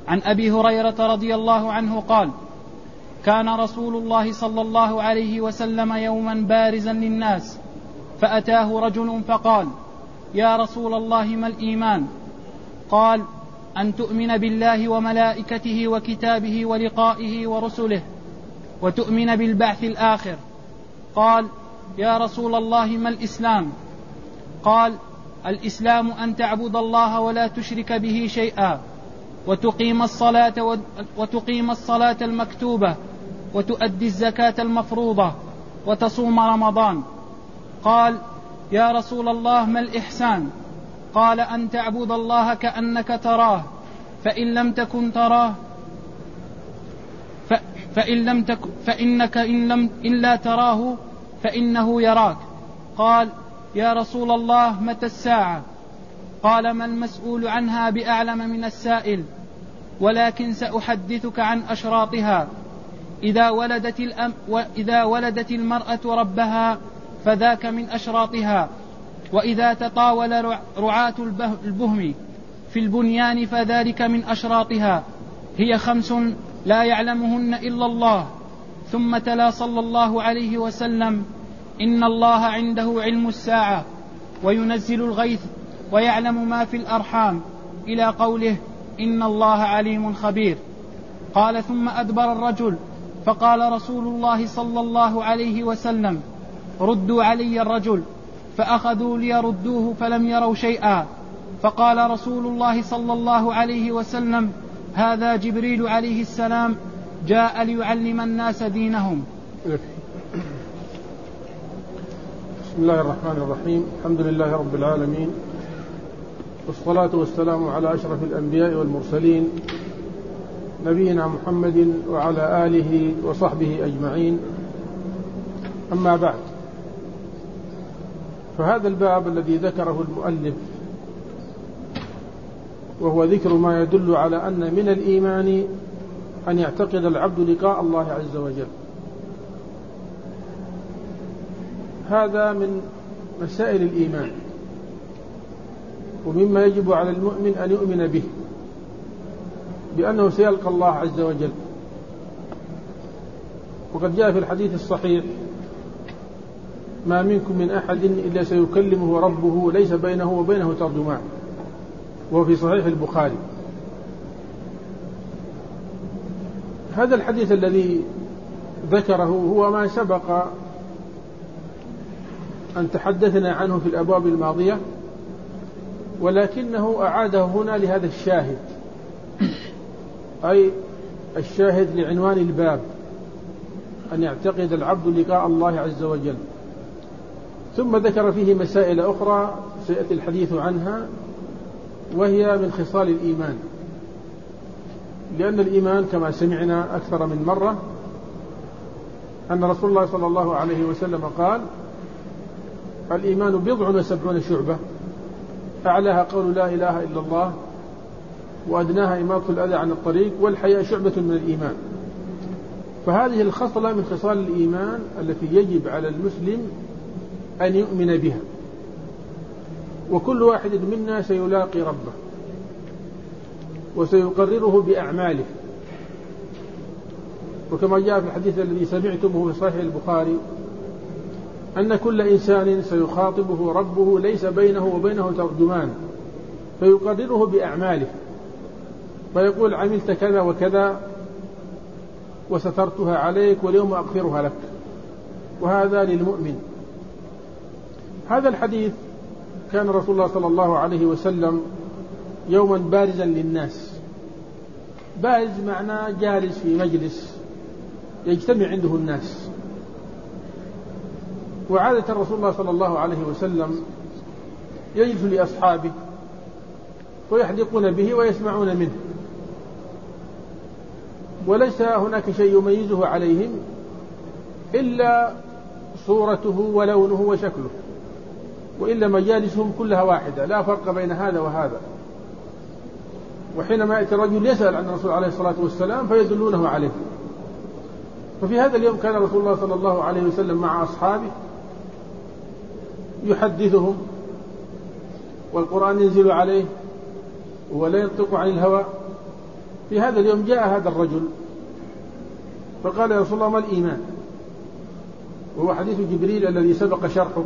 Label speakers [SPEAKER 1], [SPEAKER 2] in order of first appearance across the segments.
[SPEAKER 1] عن أبي هريرة رضي الله عنه قال: كان رسول الله صلى الله عليه وسلم يوما بارزا للناس، فأتاه رجل فقال: يا رسول الله، ما الإيمان؟ قال: أن تؤمن بالله وملائكته وكتابه ولقائه ورسله، وتؤمن بالبعث الآخر. قال: يا رسول الله، ما الإسلام؟ قال: الإسلام أن تعبد الله ولا تشرك به شيئا، وتقيم الصلاة المكتوبة، وتؤدي الزكاة المفروضة، وتصوم رمضان. قال: يا رسول الله، ما الإحسان؟ قال: أن تعبد الله كأنك تراه، فإن لم تكن تراه فإنك إن لا تراه فإنه يراك. قال: يا رسول الله، متى الساعة؟ قال: ما المسؤول عنها بأعلم من السائل، ولكن سأحدثك عن أشراطها. إذا ولدت المرأة ربها فذاك من أشراطها، وإذا تطاول رعاة البهم في البنيان فذلك من أشراطها. هي 5 لا يعلمهن إلا الله. ثم تلا صلى الله عليه وسلم: إن الله عنده علم الساعة، وينزل الغيث، ويعلم ما في الأرحام، إلى قوله: إن الله عليم خبير. قال: ثم أدبر الرجل، فقال رسول الله صلى الله عليه وسلم: ردوا علي الرجل. فأخذوا ليردوه فلم يروا شيئا. فقال رسول الله صلى الله عليه وسلم: هذا جبريل عليه السلام، جاء ليعلم الناس دينهم.
[SPEAKER 2] بسم الله الرحمن الرحيم. الحمد لله رب العالمين، والصلاة والسلام على أشرف الأنبياء والمرسلين، نبينا محمد وعلى آله وصحبه أجمعين. أما بعد، فهذا الباب الذي ذكره المؤلف وهو ذكر ما يدل على أن من الإيمان أن يعتقد العبد لقاء الله عز وجل. هذا من مسائل الإيمان، ومما يجب على المؤمن أن يؤمن به، بأنه سيلقى الله عز وجل. وقد جاء في الحديث الصحيح: ما منكم من أحد إلا سيكلمه ربه ليس بينه وبينه ترجمان، وهو في صحيح البخاري. هذا الحديث الذي ذكره هو ما سبق أن تحدثنا عنه في الأبواب الماضية، ولكنه أعاده هنا لهذا الشاهد، أي الشاهد لعنوان الباب: أن يعتقد العبد لقاء الله عز وجل. ثم ذكر فيه مسائل أخرى سيأتي الحديث عنها، وهي من خصال الإيمان، لأن الإيمان كما سمعنا أكثر من مرة أن رسول الله صلى الله عليه وسلم قال: الإيمان 70 شعبة، أعلاها قول لا إله إلا الله، وأدناها إماطة الأذى عن الطريق، والحياء شعبة من الإيمان. فهذه الخصلة من خصال الإيمان التي يجب على المسلم أن يؤمن بها، وكل واحد منا سيلاقي ربه وسيقرره بأعماله. وكما جاء في الحديث الذي سمعتمه في صحيح البخاري أن كل إنسان سيخاطبه ربه ليس بينه وبينه ترجمان، فيقرره بأعماله، فيقول: عملت كذا وكذا وسترتها عليك، واليوم أغفرها لك. وهذا للمؤمن. هذا الحديث كان رسول الله صلى الله عليه وسلم يوما بارزا للناس. بارز معناه جالس في مجلس يجتمع عنده الناس. وعادة رسول الله صلى الله عليه وسلم يجلس لأصحابه ويحدقون به ويسمعون منه، وليس هناك شيء يميزه عليهم إلا صورته ولونه وشكله، وإلا مجالسهم كلها واحدة، لا فرق بين هذا وهذا. وحينما يأتي الرجل يسأل عن الرسول عليه الصلاة والسلام فيدلونه عليه. ففي هذا اليوم كان رسول الله صلى الله عليه وسلم مع أصحابه يحدثهم، والقرآن ينزل عليه ولا ينطق عن الهوى، في هذا اليوم جاء هذا الرجل فقال يا رسول الله ما الإيمان؟ وهو حديث جبريل الذي سبق شرحه.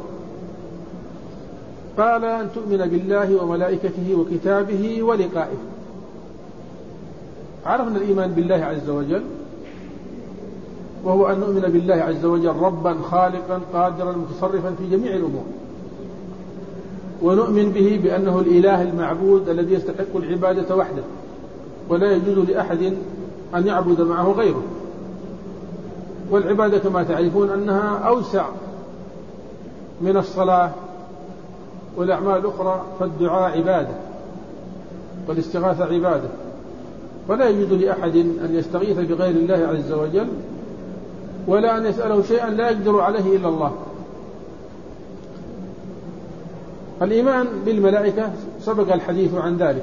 [SPEAKER 2] قال أن تؤمن بالله وملائكته وكتابه ولقائه. عرفنا الإيمان بالله عز وجل، وهو أن نؤمن بالله عز وجل ربا خالقا قادرا متصرفا في جميع الأمور، ونؤمن به بأنه الإله المعبود الذي يستحق العبادة وحده، ولا يجوز لأحد أن يعبد معه غيره. والعبادة كما تعرفون أنها أوسع من الصلاة والأعمال الأخرى، فالدعاء عبادة والاستغاثة عبادة، ولا يجوز لأحد أن يستغيث بغير الله عز وجل ولا أن يسأله شيئا لا يقدر عليه إلا الله. الإيمان بالملائكة سبق الحديث عن ذلك،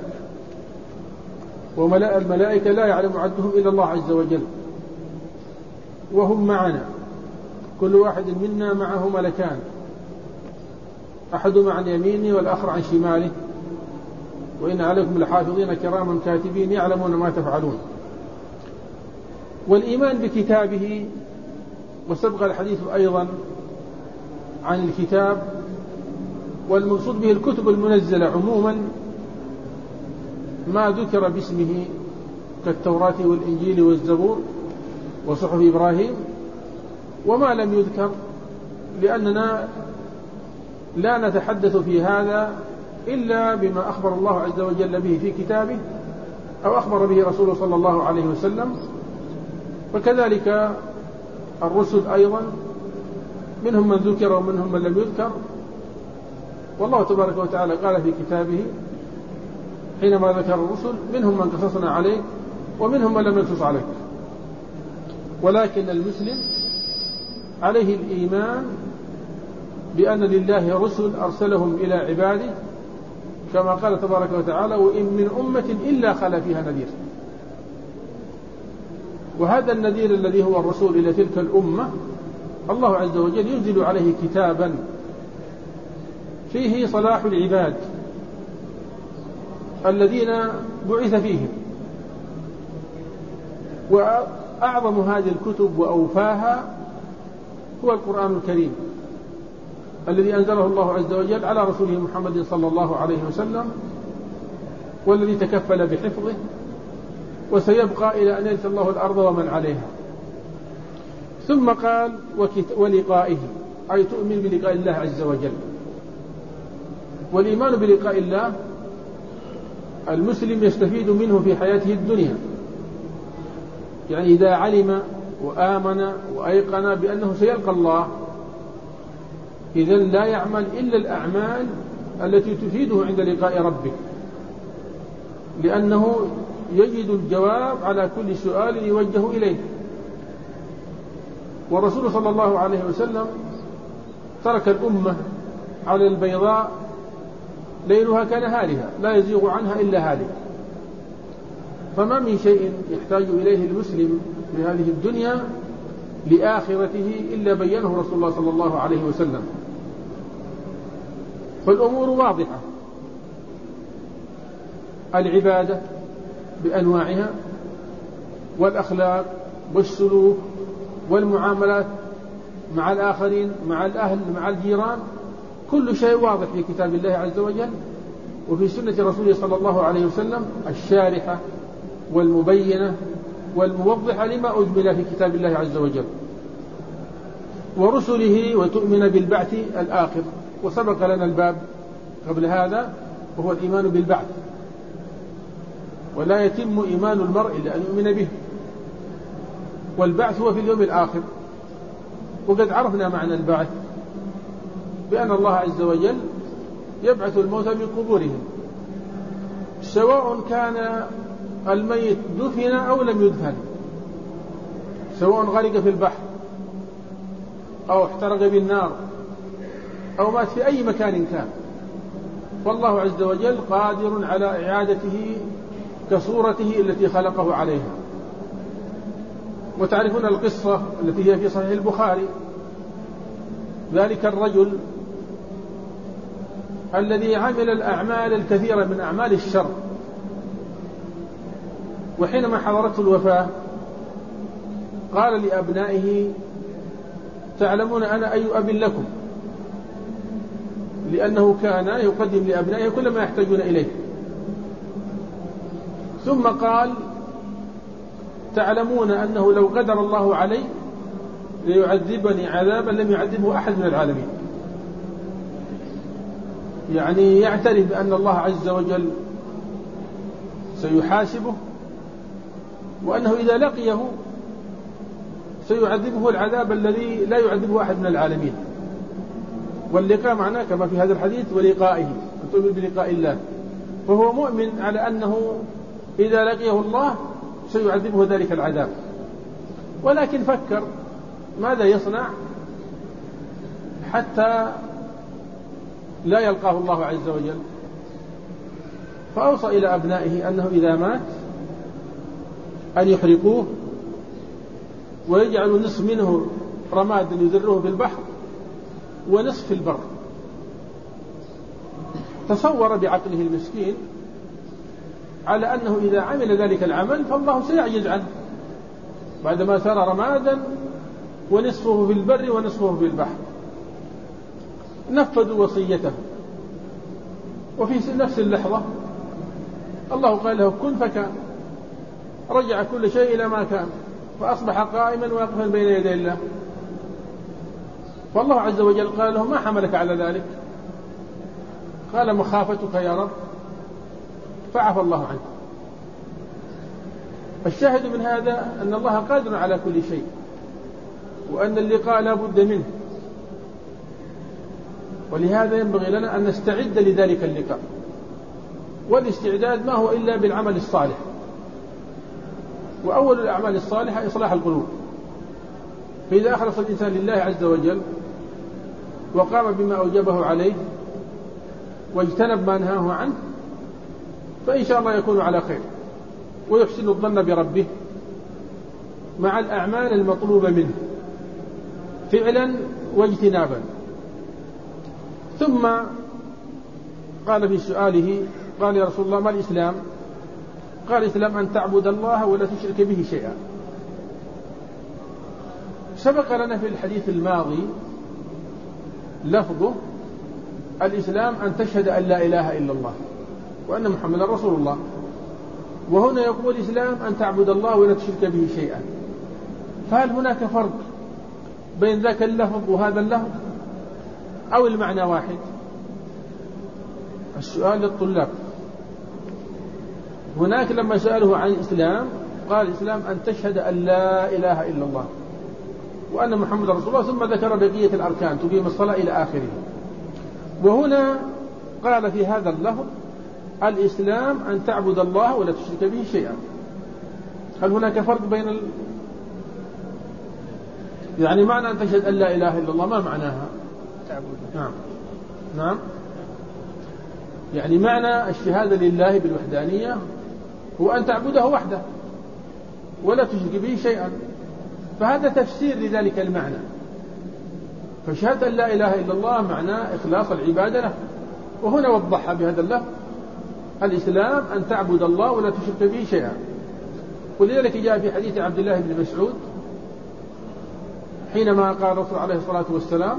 [SPEAKER 2] والملائكة لا يعلم عدهم إلا الله عز وجل، وهم معنا، كل واحد منا معه ملكان، أحدهما عن يمينه والآخر عن شماله، وإن عليكم لحافظين كراما كاتبين يعلمون ما تفعلون. والإيمان بكتابه، وسبق الحديث أيضا عن الكتاب، والمقصود به الكتب المنزلة عموما، ما ذكر باسمه كالتوراة والإنجيل والزبور وصحف إبراهيم، وما لم يذكر، لأننا لا نتحدث في هذا إلا بما أخبر الله عز وجل به في كتابه أو أخبر به رسوله صلى الله عليه وسلم. وكذلك الرسل أيضا، منهم من ذكر ومنهم من لم يذكر، والله تبارك وتعالى قال في كتابه حينما ذكر الرسل منهم من قصصنا عليك ومنهم من لم يقصص عليك. ولكن المسلم عليه الإيمان بأن لله رسل أرسلهم إلى عباده، كما قال تبارك وتعالى وإن من أمة إلا خلا فيها نذير. وهذا النذير الذي هو الرسول إلى تلك الأمة الله عز وجل ينزل عليه كتابا فيه صلاح العباد الذين بعث فيهم. وأعظم هذه الكتب وأوفاها هو القرآن الكريم الذي أنزله الله عز وجل على رسوله محمد صلى الله عليه وسلم، والذي تكفل بحفظه، وسيبقى إلى أن يرث الله الأرض ومن عليها. ثم قال ولقائه، أي تؤمن بلقاء الله عز وجل. والإيمان بلقاء الله المسلم يستفيد منه في حياته الدنيا، يعني إذا علم وآمن وأيقن بأنه سيلقى الله، إذن لا يعمل إلا الأعمال التي تفيده عند لقاء ربه، لأنه يجد الجواب على كل سؤال يوجه إليه. والرسول صلى الله عليه وسلم ترك الأمة على البيضاء ليلها كنهارها لا يزيغ عنها إلا هالك. فما من شيء يحتاج إليه المسلم في هذه الدنيا لآخرته إلا بينه رسول الله صلى الله عليه وسلم. فالأمور واضحة، العبادة بأنواعها، والأخلاق والسلوك والمعاملات مع الآخرين، مع الأهل، مع الجيران، كل شيء واضح في كتاب الله عز وجل وفي سنة رسوله صلى الله عليه وسلم الشارحة والمبينة والموضحة لما أجمل في كتاب الله عز وجل ورسله. وتؤمن بالبعث الآخر، وسبق لنا الباب قبل هذا وهو الإيمان بالبعث، ولا يتم إيمان المرء إلا أن يؤمن به، والبعث هو في اليوم الآخر. وقد عرفنا معنى البعث بأن الله عز وجل يبعث الموتى من قبورهم، سواء كان الميت دفن أو لم يدفن، سواء غرق في البحر أو احترق بالنار أو مات في أي مكان كان، والله عز وجل قادر على إعادته كصورته التي خلقه عليها. وتعرفون القصة التي هي في صحيح البخاري، ذلك الرجل الذي عمل الأعمال الكثيرة من أعمال الشر وحينما حضرته الوفاة قال لأبنائه: تعلمون أنا أي أب لكم، لأنه كان يقدم لأبنائه كل ما يحتاجون إليه. ثم قال: تعلمون أنه لو قدر الله علي ليعذبني عذابا لم يعذبه أحد من العالمين. يعني يعترف بأن الله عز وجل سيحاسبه، وأنه إذا لقيه سيعذبه العذاب الذي لا يعذبه أحد من العالمين. واللقاء معناه كما في هذا الحديث: ولقائه، أن تؤمن بلقاء الله. فهو مؤمن على أنه إذا لقيه الله سيعذبه ذلك العذاب، ولكن فكر ماذا يصنع حتى لا يلقاه الله عز وجل، فأوصى إلى أبنائه أنه إذا مات أن يحرقوه ويجعلوا نصف منه رماد يذروه في البحر ونصف في البر. تصور بعقله المسكين على أنه إذا عمل ذلك العمل فالله سيعجز عنه بعدما صار رمادا ونصفه في البر ونصفه في البحر. نفذوا وصيته، وفي نفس اللحظة الله قال له: كن فكان. رجع كل شيء إلى ما كان، فأصبح قائما واقفا بين يدي الله. فالله عز وجل قال له: ما حملك على ذلك؟ قال: مخافتك يا رب، فعفى الله عنه. الشاهد من هذا أن الله قادر على كل شيء، وأن اللقاء لا بد منه، ولهذا ينبغي لنا أن نستعد لذلك اللقاء. والاستعداد ما هو إلا بالعمل الصالح، وأول الأعمال الصالحة إصلاح القلوب. فإذا أخلص الإنسان لله عز وجل وقام بما أوجبه عليه واجتنب ما نهاه عنه فإن شاء الله يكون على خير، ويحسن الظن بربه مع الأعمال المطلوبة منه فعلا واجتنابا. ثم قال في سؤاله: قال يا رسول الله ما الإسلام؟ قال: الإسلام أن تعبد الله ولا تشرك به شيئا. سبق لنا في الحديث الماضي لفظه: الإسلام أن تشهد أن لا إله إلا الله وأن محمدا رسول الله. وهنا يقول الإسلام أن تعبد الله ولا تشرك به شيئا. فهل هناك فرق بين ذاك اللفظ وهذا اللفظ، أو المعنى واحد؟ السؤال للطلاب. هناك لما سأله عن الإسلام قال: الإسلام أن تشهد أن لا إله إلا الله وأن محمد رسول الله، ثم ذكر بقية الأركان تقيم الصلاة إلى آخره. وهنا قال في هذا اللفظ: الإسلام أن تعبد الله ولا تشرك به شيئا. هل هناك فرق بين يعني معنى أن تشهد أن لا إله إلا الله ما معناها؟ نعم نعم، يعني معنى الشهادة لله بالوحدانية هو أن تعبده وحده ولا تشرك به شيئا، فهذا تفسير لذلك المعنى. فشهادة أن لا إله إلا الله معناه إخلاص العبادة له، وهنا وضحها بهذا اللفظ: الإسلام أن تعبد الله ولا تشرك به شيئا. ولذلك جاء في حديث عبد الله بن مسعود حينما قال الرسول عليه الصلاة والسلام: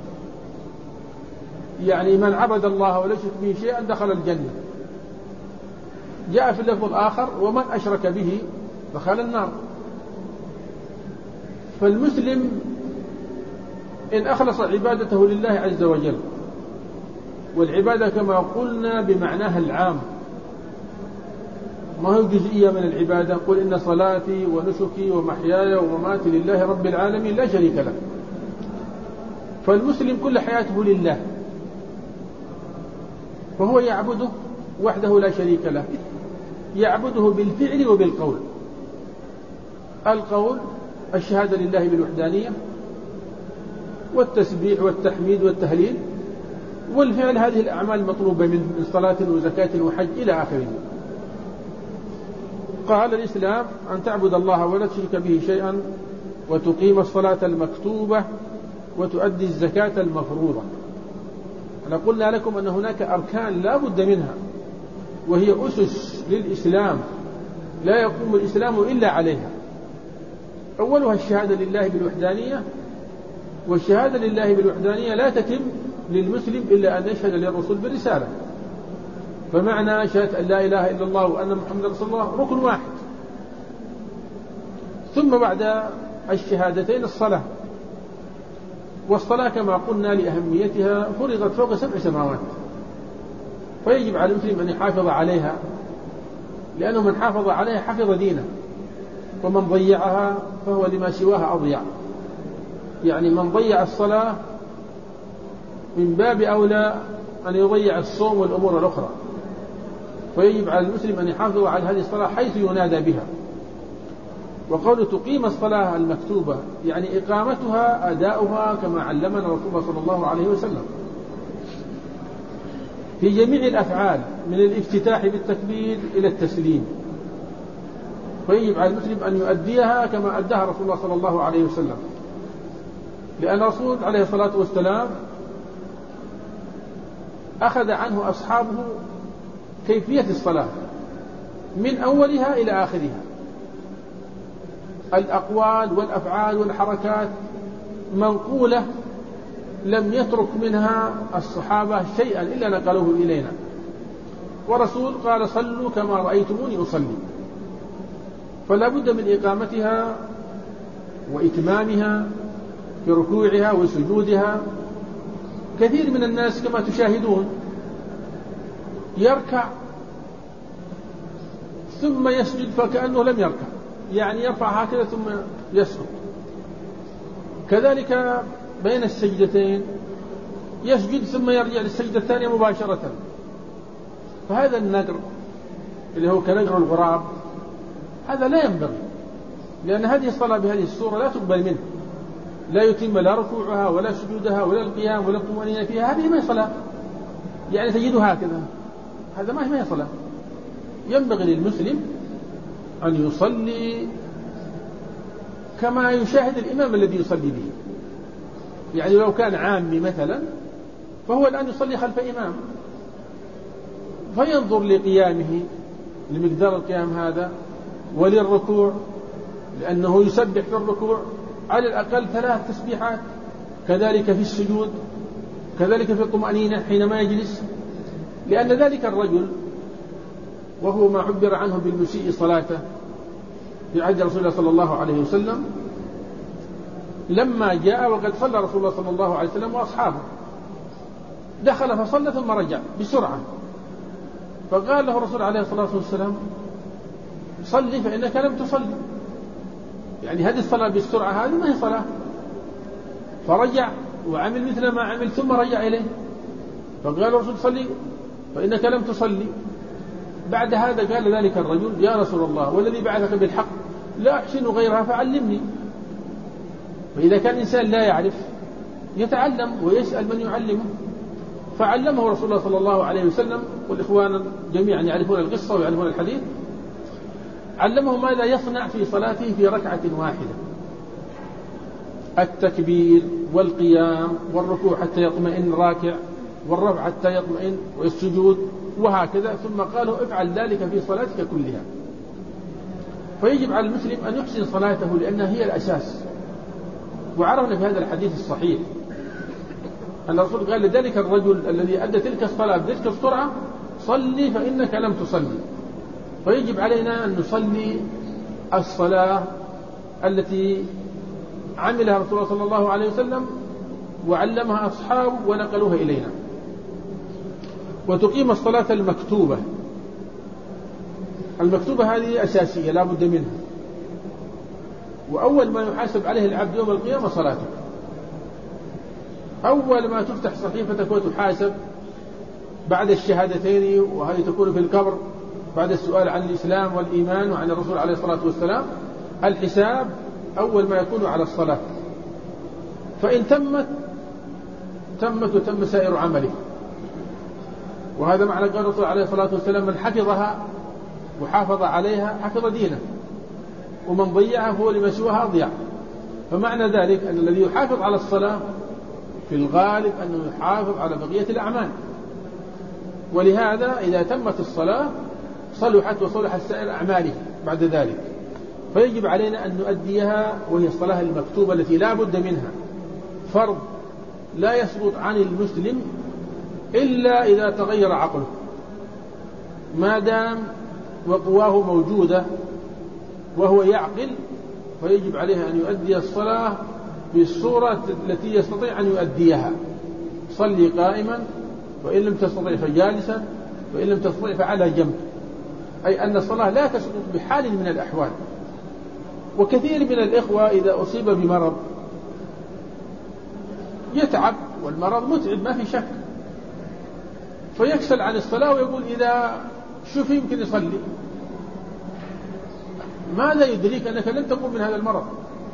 [SPEAKER 2] يعني من عبد الله ولا يشرك به شيئا دخل الجنة. جاء في اللفظ الآخر: ومن أشرك به دخل النار. فالمسلم إن أخلص عبادته لله عز وجل، والعبادة كما قلنا بمعناها العام، ما هو جزئية من العبادة. قل إن صلاتي ونسكي ومحياي ومماتي لله رب العالمين لا شريك له. فالمسلم كل حياته لله، فهو يعبده وحده لا شريك له، يعبده بالفعل وبالقول. القول الشهادة لله بالوحدانية والتسبيح والتحميد والتهليل، والفعل هذه الأعمال المطلوبة منه من صلاة وزكاة وحج إلى آخره. قال: الإسلام أن تعبد الله ولا تشرك به شيئا وتقيم الصلاة المكتوبة وتؤدي الزكاة المفروضة. أنا قلنا لكم أن هناك أركان لا بد منها، وهي أسس للإسلام لا يقوم الإسلام إلا عليها. أولها الشهادة لله بالوحدانية، والشهادة لله بالوحدانية لا تتم للمسلم إلا أن يشهد للرسول بالرسالة. فمعنى شهادة أن لا إله إلا الله وأن محمد رسول الله ركن واحد. ثم بعد الشهادتين الصلاة، والصلاة كما قلنا لأهميتها فرضت فوق 7 سماوات، فيجب على المسلم أن يحافظ عليها، لأنه من حافظ عليها حفظ دينه، ومن ضيعها فهو لما سواها أضيع. يعني من ضيع الصلاة من باب أولى أن يضيع الصوم والأمور الأخرى. فيجب على المسلم أن يحافظ على هذه الصلاة حيث ينادى بها. وقول تقيم الصلاة المكتوبة يعني إقامتها أداؤها كما علمنا رسول الله صلى الله عليه وسلم في جميع الأفعال من الافتتاح بالتكبير إلى التسليم. فيجب على المسلم أن يؤديها كما أداها رسول الله صلى الله عليه وسلم، لأن الرسول عليه الصلاة والسلام أخذ عنه أصحابه كيفية الصلاة من أولها إلى آخرها، الأقوال والأفعال والحركات منقولة، لم يترك منها الصحابة شيئا إلا نقلوه إلينا. ورسول قال صلوا كما رأيتموني أصلي، فلا بد من إقامتها وإتمامها في ركوعها وسجودها. كثير من الناس كما تشاهدون يركع ثم يسجد فكأنه لم يركع، يعني يرفع هكذا ثم يسجد. كذلك بين السجدتين يسجد ثم يرجع للسجدة الثانية مباشرة. فهذا النقر اللي هو كنقر الغراب هذا لا ينبغي، لأن هذه الصلاة بهذه الصورة لا تقبل منه، لا يتم لا ركوعها ولا سجودها ولا القيام ولا الطمأنينة فيها. هذه ما هي صلاة، يعني تجد هكذا، هذا ما هي صلاة. ينبغي للمسلم أن يصلي كما يشاهد الإمام الذي يصلي به. يعني لو كان عامي مثلا فهو الآن يصلي خلف إمام، فينظر لقيامه لمقدار القيام هذا، وللركوع لأنه يسبح في الركوع على الأقل 3 تسبيحات، كذلك في السجود، كذلك في الطمأنينة حينما يجلس. لأن ذلك الرجل وهو ما عبر عنه بالمسيء صلاته في عهد رسول الله صلى الله عليه وسلم، لما جاء وقد صلى رسول الله صلى الله عليه وسلم وأصحابه، دخل فصلى ثم رجع بسرعة، فقال له الرسول عليه الصلاة والسلام صلي فإنك لم تصلي. يعني هذه الصلاة بالسرعة هذه ما هي صلاة. فرجع وعمل مثل ما عمل ثم رجع إليه، فقال الرسول صلي فإنك لم تصلي. بعد هذا قال ذلك الرجل يا رسول الله والذي بعثك بالحق لا أحسن غيرها فعلمني. فإذا كان الإنسان لا يعرف يتعلم ويسأل من يعلمه، فعلمه رسول الله صلى الله عليه وسلم، والإخوان جميعا يعرفون القصة ويعرفون الحديث. علمه ماذا يصنع في صلاته في ركعة واحدة: التكبير والقيام والركوع حتى يطمئن راكع، والرفع حتى يطمئن، والسجود، وهكذا. ثم قالوا افعل ذلك في صلاتك كلها. فيجب على المسلم أن يحسن صلاته لأنها هي الأساس. وعرفنا في هذا الحديث الصحيح أن الرسول قال لذلك الرجل الذي أدى تلك الصلاة بتلك السرعة صلي فإنك لم تصلي. فيجب علينا أن نصلي الصلاة التي عملها رسول الله صلى الله عليه وسلم وعلمها أصحابه ونقلوها إلينا. وتقيم الصلاة المكتوبة. المكتوبة هذه أساسية لا بد منها، وأول ما يحاسب عليه العبد يوم القيامة صلاته. أول ما تفتح صحيفتك وتحاسب بعد الشهادتين، وهذه تكون في القبر بعد السؤال عن الإسلام والإيمان وعن الرسول عليه الصلاة والسلام. الحساب أول ما يكون على الصلاة، فإن تمت وتم سائر عمله. وهذا معنى قال الرسول عليه الصلاة والسلام من حفظها وحافظ عليها حفظ دينه، ومن ضيعها فهو لما سواها أضيع. فمعنى ذلك أن الذي يحافظ على الصلاة في الغالب أنه يحافظ على بقية الأعمال. ولهذا إذا تمت الصلاة صلحت وصلحت سائر أعماله. بعد ذلك، فيجب علينا أن نؤديها، وهي الصلاة المكتوبة التي لا بد منها، فرض لا يسقط عن المسلم إلا إذا تغير عقله، ما دام وقواه موجودة وهو يعقل، فيجب عليه أن يؤدي الصلاة بالصورة التي يستطيع أن يؤديها. صلي قائما، وإن لم تستطيع فجالسا، وإن لم تستطيع فعلى جنب، أي أن الصلاة لا تسقط بحال من الأحوال. وكثير من الإخوة إذا أصيب بمرض يتعب، والمرض متعب ما في شك، فيكسل عن الصلاة ويقول إذا شوف يمكن يصلي. ماذا يدريك أنك لن تقوم من هذا المرض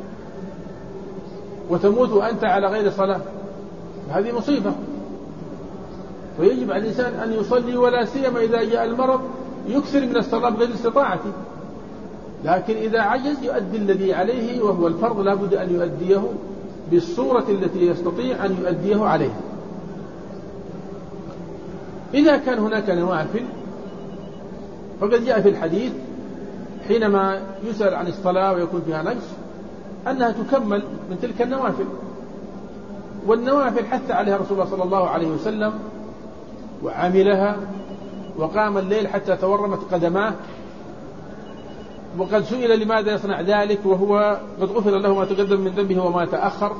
[SPEAKER 2] وتموت وأنت على غير صلاة؟ هذه مصيبة. فيجب على الإنسان أن يصلي، ولا سيما إذا جاء المرض يكثر من الصلاة بغير استطاعته، لكن إذا عجز يؤدي الذي عليه وهو الفرض، لا بد أن يؤديه بالصورة التي يستطيع أن يؤديه عليها. إذا كان هناك نوافل فقد جاء في الحديث حينما يسأل عن الصلاة ويكون فيها نقص أنها تكمل من تلك النوافل، والنوافل حث عليها رسول الله صلى الله عليه وسلم وعملها، وقام الليل حتى تورمت قدماه، وقد سئل لماذا يصنع ذلك وهو قد غفر له ما تقدم من ذنبه وما تأخر،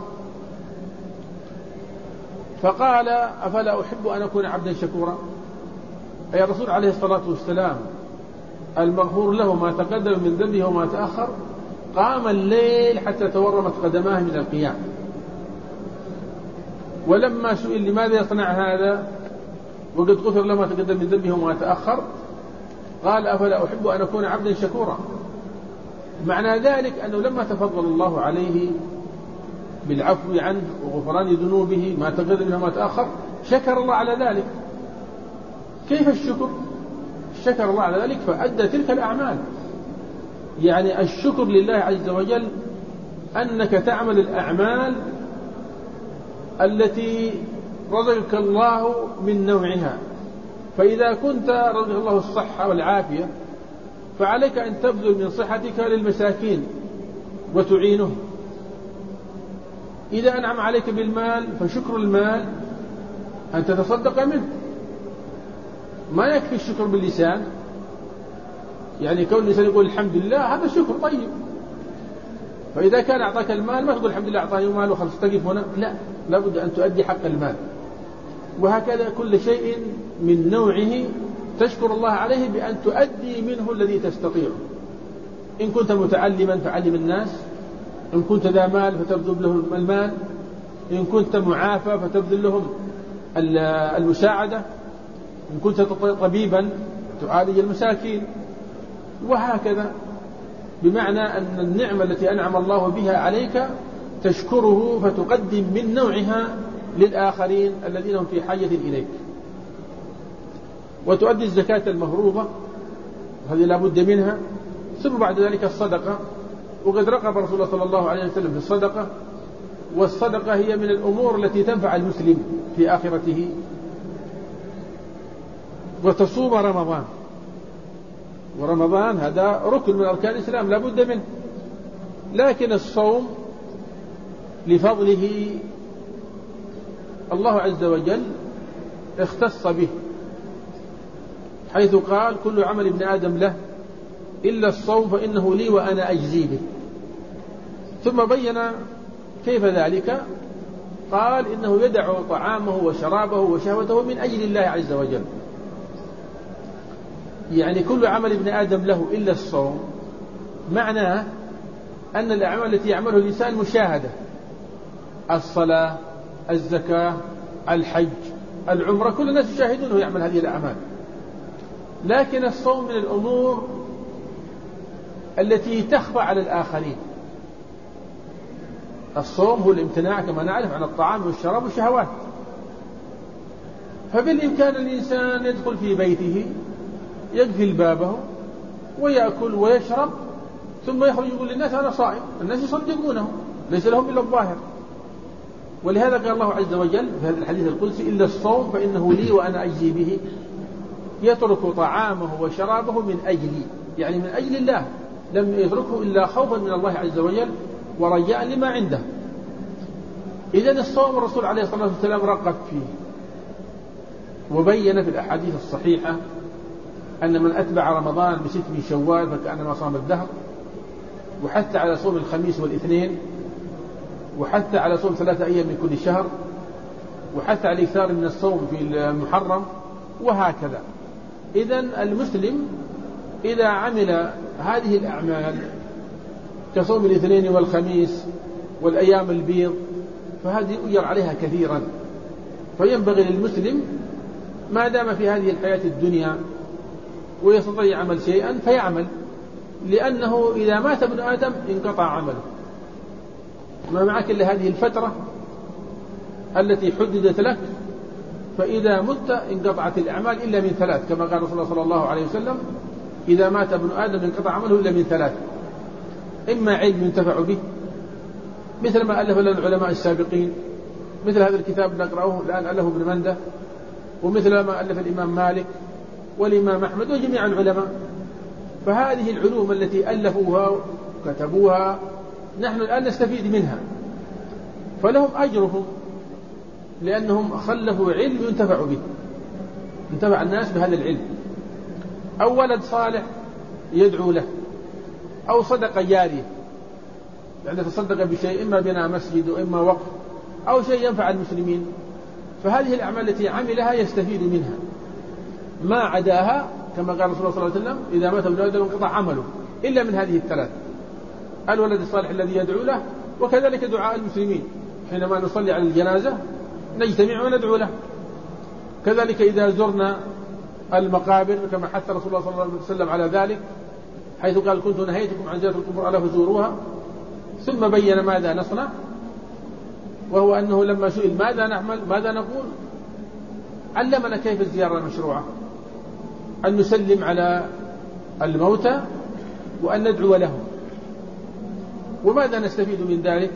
[SPEAKER 2] فقال أفلا أحب أن أكون عبدا شكورا. أي الرسول عليه الصلاة والسلام المغفور له ما تقدم من ذنبه وما تأخر قام الليل حتى تورمت قدماه من القيام. ولما سئل لماذا يصنع هذا وقد غفر له ما تقدم من ذنبه وما تأخر قال أفلا أحب أن أكون عبدا شكورا. معنى ذلك أنه لما تفضل الله عليه بالعفو عنه وغفران ذنوبه ما تقدم منه وما تأخر شكر الله على ذلك. كيف الشكر؟ شكر الله على ذلك فأدى تلك الأعمال. يعني الشكر لله عز وجل أنك تعمل الأعمال التي رزقك الله من نوعها، فإذا كنت رزق الله الصحة والعافية فعليك أن تبذل من صحتك للمساكين وتعينهم. إذا أنعم عليك بالمال فشكر المال أن تتصدق منه، ما يكفي الشكر باللسان. يعني كون الإنسان يقول الحمد لله هذا شكر طيب، فإذا كان أعطاك المال ما تقول الحمد لله أعطاني مال وخلص تقف هنا، لا، لابد أن تؤدي حق المال. وهكذا كل شيء من نوعه تشكر الله عليه بأن تؤدي منه الذي تستطيعه. إن كنت متعلما فعلم الناس، إن كنت ذا مال فتبذل لهم المال، إن كنت معافى فتبذل لهم المساعدة، إن كنت طبيبا تعالج المساكين، وهكذا. بمعنى أن النعمة التي أنعم الله بها عليك تشكره فتقدم من نوعها للآخرين الذين هم في حاجة إليك. وتؤدي الزكاة المفروضة، هذه لا بد منها. ثم بعد ذلك الصدقة، وقد رغب رسول الله صلى الله عليه وسلم في الصدقة، والصدقة هي من الأمور التي تنفع المسلم في آخرته. وتصوم رمضان، ورمضان هذا ركن من أركان الإسلام لا بد منه، لكن الصوم لفضله الله عز وجل اختص به، حيث قال كل عمل ابن آدم له إلا الصوم فإنه لي وأنا أجزي به. ثم بين كيف ذلك، قال إنه يدع طعامه وشرابه وشهوته من أجل الله عز وجل. يعني كل عمل ابن آدم له إلا الصوم، معناه أن الأعمال التي يعمله الإنسان مشاهدة، الصلاة، الزكاة، الحج، العمرة، كل الناس يشاهدونه يعمل هذه الأعمال. لكن الصوم من الأمور التي تخفى على الآخرين. الصوم هو الامتناع كما نعرف عن الطعام والشراب والشهوات، فبالإمكان الإنسان يدخل في بيته يقفل بابه ويأكل ويشرب ثم يخرج يقول للناس أنا صائم، الناس يصدقونه، ليس لهم إلا الظاهر. ولهذا قال الله عز وجل في هذا الحديث القدسي إلا الصوم فإنه لي وأنا أجزي به. يترك طعامه وشرابه من أجلي، يعني من أجل الله، لم يتركه إلا خوفا من الله عز وجل ورجاء لما عنده. إذن الصوم الرسول عليه الصلاة والسلام رغب فيه، وبين في الأحاديث الصحيحة أن من أتبع رمضان ب6 من شوال فكأنما صام الدهر، وحتى على صوم الخميس والاثنين، وحتى على صوم 3 أيام من كل شهر، وحتى على الإكثار من الصوم في المحرم، وهكذا. إذن المسلم إذا عمل هذه الأعمال كصوم الاثنين والخميس والأيام البيض فهذه يؤجر عليها كثيرا. فينبغي للمسلم ما دام في هذه الحياة الدنيا ويستطيع يعمل شيئا فيعمل، لأنه إذا مات ابن آدم انقطع عمله، ما معك إلا هذه الفترة التي حددت لك، فإذا مت انقطعت الأعمال إلا من 3، كما قال رسول الله صلى الله عليه وسلم: إذا مات ابن آدم انقطع عمله إلا من 3، إما علم ينتفع به مثل ما ألف لنا العلماء السابقين، مثل هذا الكتاب نقرأه الآن ألفه ابن منده، ومثل ما ألف الإمام مالك والإمام أحمد وجميع العلماء. فهذه العلوم التي ألفوها وكتبوها نحن الآن نستفيد منها، فلهم أجرهم لأنهم خلفوا علم ينتفع به، انتفع الناس بهذا العلم، أو ولد صالح يدعو له، أو صدقة جارية يعني تصدق بشيء، إما بناء مسجد وإما وقف أو شيء ينفع المسلمين. فهذه الأعمال التي عملها يستفيد منها، ما عداها كما قال رسول الله صلى الله عليه وسلم: إذا مات ابن آدم انقطع عمله إلا من هذه ال3: الولد الصالح الذي يدعو له، وكذلك دعاء المسلمين حينما نصلي على الجنازة نجتمع وندعو له. كذلك إذا زرنا المقابر كما حث رسول الله صلى الله عليه وسلم على ذلك، حيث قال: كنت نهيتكم عن زيارة القبور ألا فزوروها. ثم بين ماذا نصنع، وهو أنه لما سئل ماذا نعمل ماذا نقول، علمنا كيف الزيارة المشروعة: أن نسلم على الموتى وأن ندعو لهم. وماذا نستفيد من ذلك؟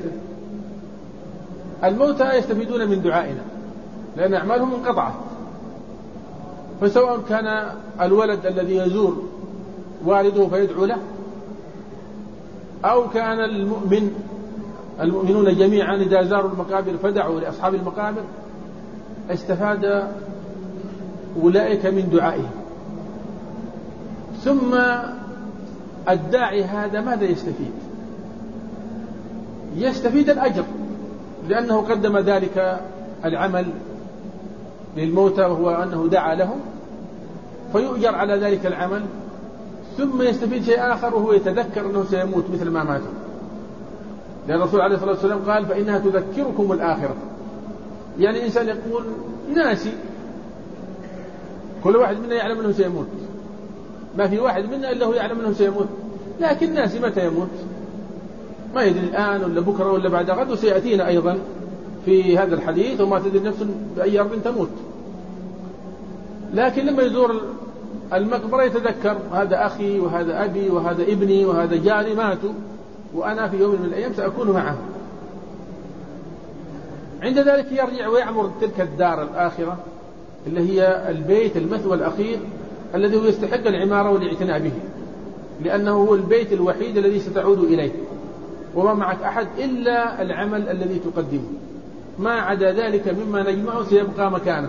[SPEAKER 2] الموتى يستفيدون من دعائنا لأن أعمالهم انقطعت، فسواء كان الولد الذي يزور والده فيدعو له، أو كان المؤمنون جميعا إذا زاروا المقابر فدعوا لأصحاب المقابر، استفاد أولئك من دعائهم. ثم الداعي هذا ماذا يستفيد؟ يستفيد الأجر، لأنه قدم ذلك العمل للموتى وهو أنه دعا لهم، فيؤجر على ذلك العمل. ثم يستفيد شيء آخر، وهو يتذكر أنه سيموت مثل ما ماتوا، لأن الرسول عليه الصلاة والسلام قال: فإنها تذكركم الآخرة. يعني الإنسان يقول ناسي، كل واحد منا يعلم أنه سيموت، ما في واحد منا إلا هو يعلم أنه سيموت، لكن ناسي متى يموت، ما يدري الآن ولا بكرة ولا بعد غد. وسيأتينا أيضا في هذا الحديث: وما تدري نفس بأي أرض تموت. لكن لما يزور المقبرة يتذكر: هذا أخي وهذا أبي وهذا ابني وهذا جاري ماتوا، وأنا في يوم من الأيام سأكون معه. عند ذلك يرجع ويعمر تلك الدار الآخرة اللي هي البيت المثوى الأخير الذي هو يستحق العمارة والاعتناء به، لأنه هو البيت الوحيد الذي ستعود إليه، وما معك أحد إلا العمل الذي تقدمه، ما عدا ذلك مما نجمعه سيبقى مكانه.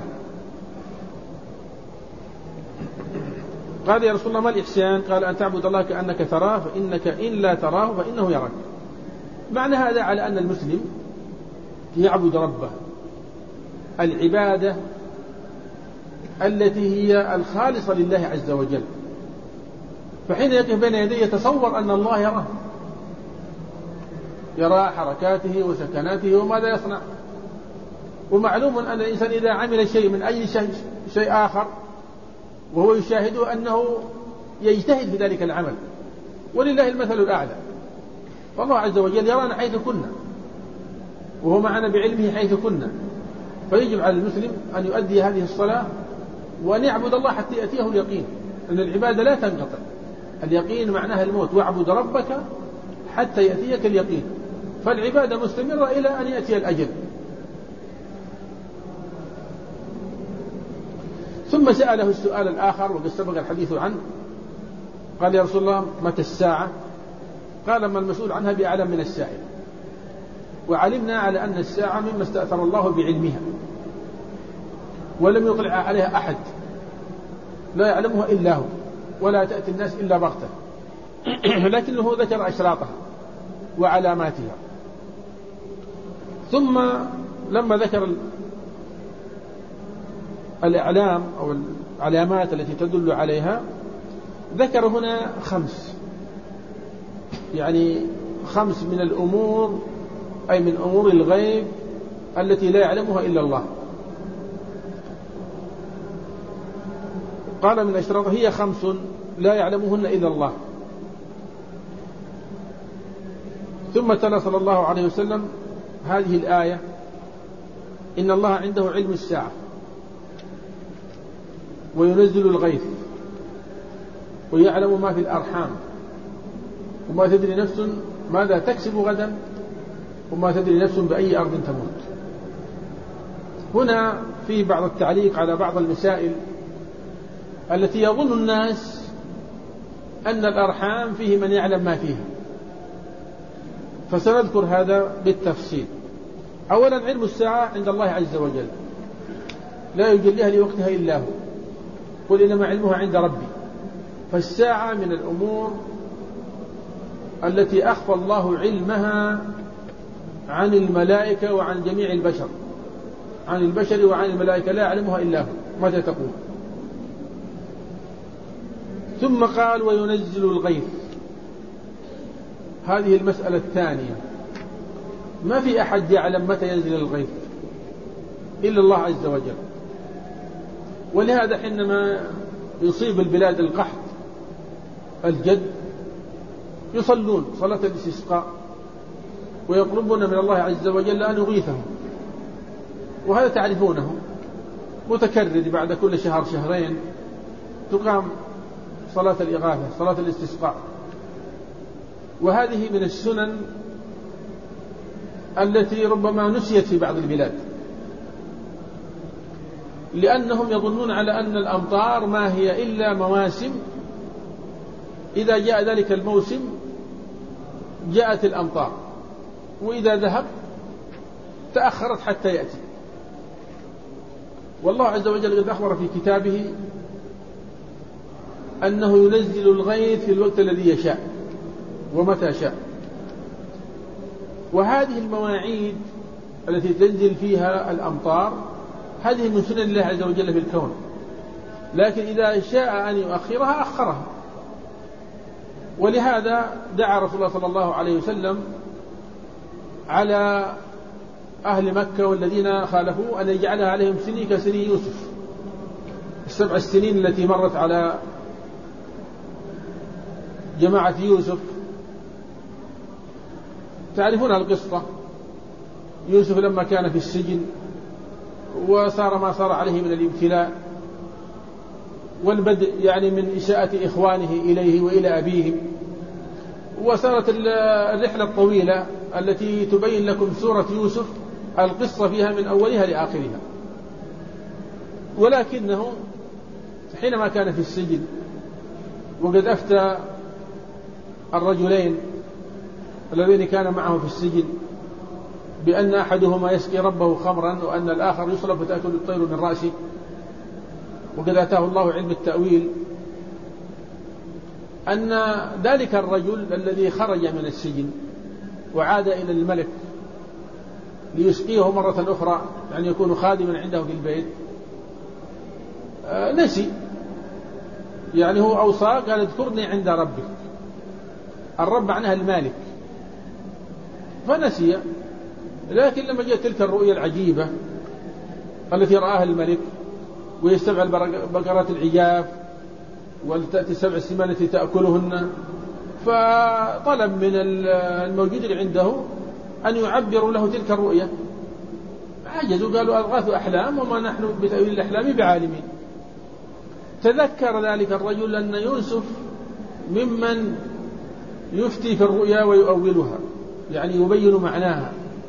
[SPEAKER 2] قال: يا رسول الله ما الإحسان؟ قال: أن تعبد الله كأنك تراه، فإنك إن لا تراه فإنه يراك. معنى هذا على أن المسلم يعبد ربه العبادة التي هي الخالصة لله عز وجل، فحين يقف بين يديه يتصور أن الله يراه، يرى حركاته وسكناته وماذا يصنع. ومعلوم أن الإنسان إذا عمل شيء من أي شيء آخر وهو يشاهده أنه يجتهد في ذلك العمل، ولله المثل الأعلى. فالله عز وجل يرانا حيث كنا، وهو معنا بعلمه حيث كنا، فيجب على المسلم أن يؤدي هذه الصلاة وأن يعبد الله حتى يأتيه اليقين، أن العبادة لا تنقطع. اليقين معناها الموت: واعبد ربك حتى يأتيك اليقين. فالعبادة مستمرة إلى أن يأتي الأجل. ثم سأله السؤال الآخر وقد سبق الحديث عنه، قال: يا رسول الله متى الساعة؟ قال ما المسؤول عنها بأعلم من السائل. وعلمنا على أن الساعة مما استأثر الله بعلمها ولم يطلع عليها أحد، لا يعلمها إلا هو، ولا تأتي الناس إلا بغتة، لكنه ذكر أشراطها وعلاماتها. ثم لما ذكر الإعلام أو العلامات التي تدل عليها ذكر هنا 5، يعني 5 من الأمور، أي من أمور الغيب التي لا يعلمها إلا الله. قال من أشراطها هي 5 لا يعلمهن إلا الله. ثم تلا صلى الله عليه وسلم هذه الآية: إن الله عنده علم الساعة وينزل الغيث ويعلم ما في الأرحام وما تدري نفس ماذا تكسب غدا وما تدري نفس بأي أرض تموت. هنا في بعض التعليق على بعض المسائل التي يظن الناس أن الأرحام فيه من يعلم ما فيها، فسنذكر هذا بالتفصيل. أولا، علم الساعة عند الله عز وجل لا يجليها لوقتها إلا هو، قل إنما علمها عند ربي. فالساعة من الأمور التي أخفى الله علمها عن الملائكة وعن جميع البشر، عن البشر وعن الملائكة لا يعلمها إلا هو متى تقوم. ثم قال: وينزل الغيث. هذه المسألة الثانية، ما في أحد يعلم متى ينزل الغيث إلا الله عز وجل. ولهذا حينما يصيب البلاد القحط الجد يصلون صلاة الاستسقاء ويطلبون من الله عز وجل أن يغيثهم، وهذا تعرفونه متكرر بعد كل شهر شهرين تقام صلاة الإغاثة، صلاة الاستسقاء. وهذه من السنن التي ربما نسيت في بعض البلاد، لأنهم يظنون على أن الأمطار ما هي إلا مواسم، إذا جاء ذلك الموسم جاءت الأمطار، وإذا ذهب تأخرت حتى يأتي. والله عز وجل قد أخبر في كتابه أنه ينزل الغيث في الوقت الذي يشاء ومتى شاء. وهذه المواعيد التي تنزل فيها الأمطار هذه من سنن الله عز وجل في الكون، لكن إذا شاء أن يؤخرها أخرها. ولهذا دعا رسول الله صلى الله عليه وسلم على أهل مكة والذين خالفوا أن يجعلها عليهم سنين كسني يوسف، 7 السنين التي مرت على جماعة يوسف. تعرفون القصة، يوسف لما كان في السجن وصار ما صار عليه من الابتلاء والبدء يعني من إساءة إخوانه إليه وإلى أبيهم، وصارت الرحلة الطويلة التي تبين لكم سورة يوسف القصة فيها من أولها لآخرها. ولكنه حينما كان في السجن وقد أفتى الرجلين الذين كان معه في السجن بأن أحدهما يسقي ربه خمرا وأن الآخر يصلب فتأكل الطير من رأسه، وقد آتاه الله علم التأويل، أن ذلك الرجل الذي خرج من السجن وعاد إلى الملك ليسقيه مرة أخرى، يعني يكون خادما عنده في البيت، نسي، يعني هو أوصى قال: اذكرني عند ربك. الرب معناها المالك، فنسي. لكن لما جاءت تلك الرؤيا العجيبة التي رآها الملك ويستبع بقرات العجاف وتأتي 7 السمان التي تأكلهن، فطلب من الموجود اللي عنده أن يعبروا له تلك الرؤيا. عجزوا، قالوا أضغاث أحلام وما نحن بتأويل الأحلام بعالمين. تذكر ذلك الرجل أن يوسف ممن يفتي في الرؤيا ويؤولها، يعني يبين معناها،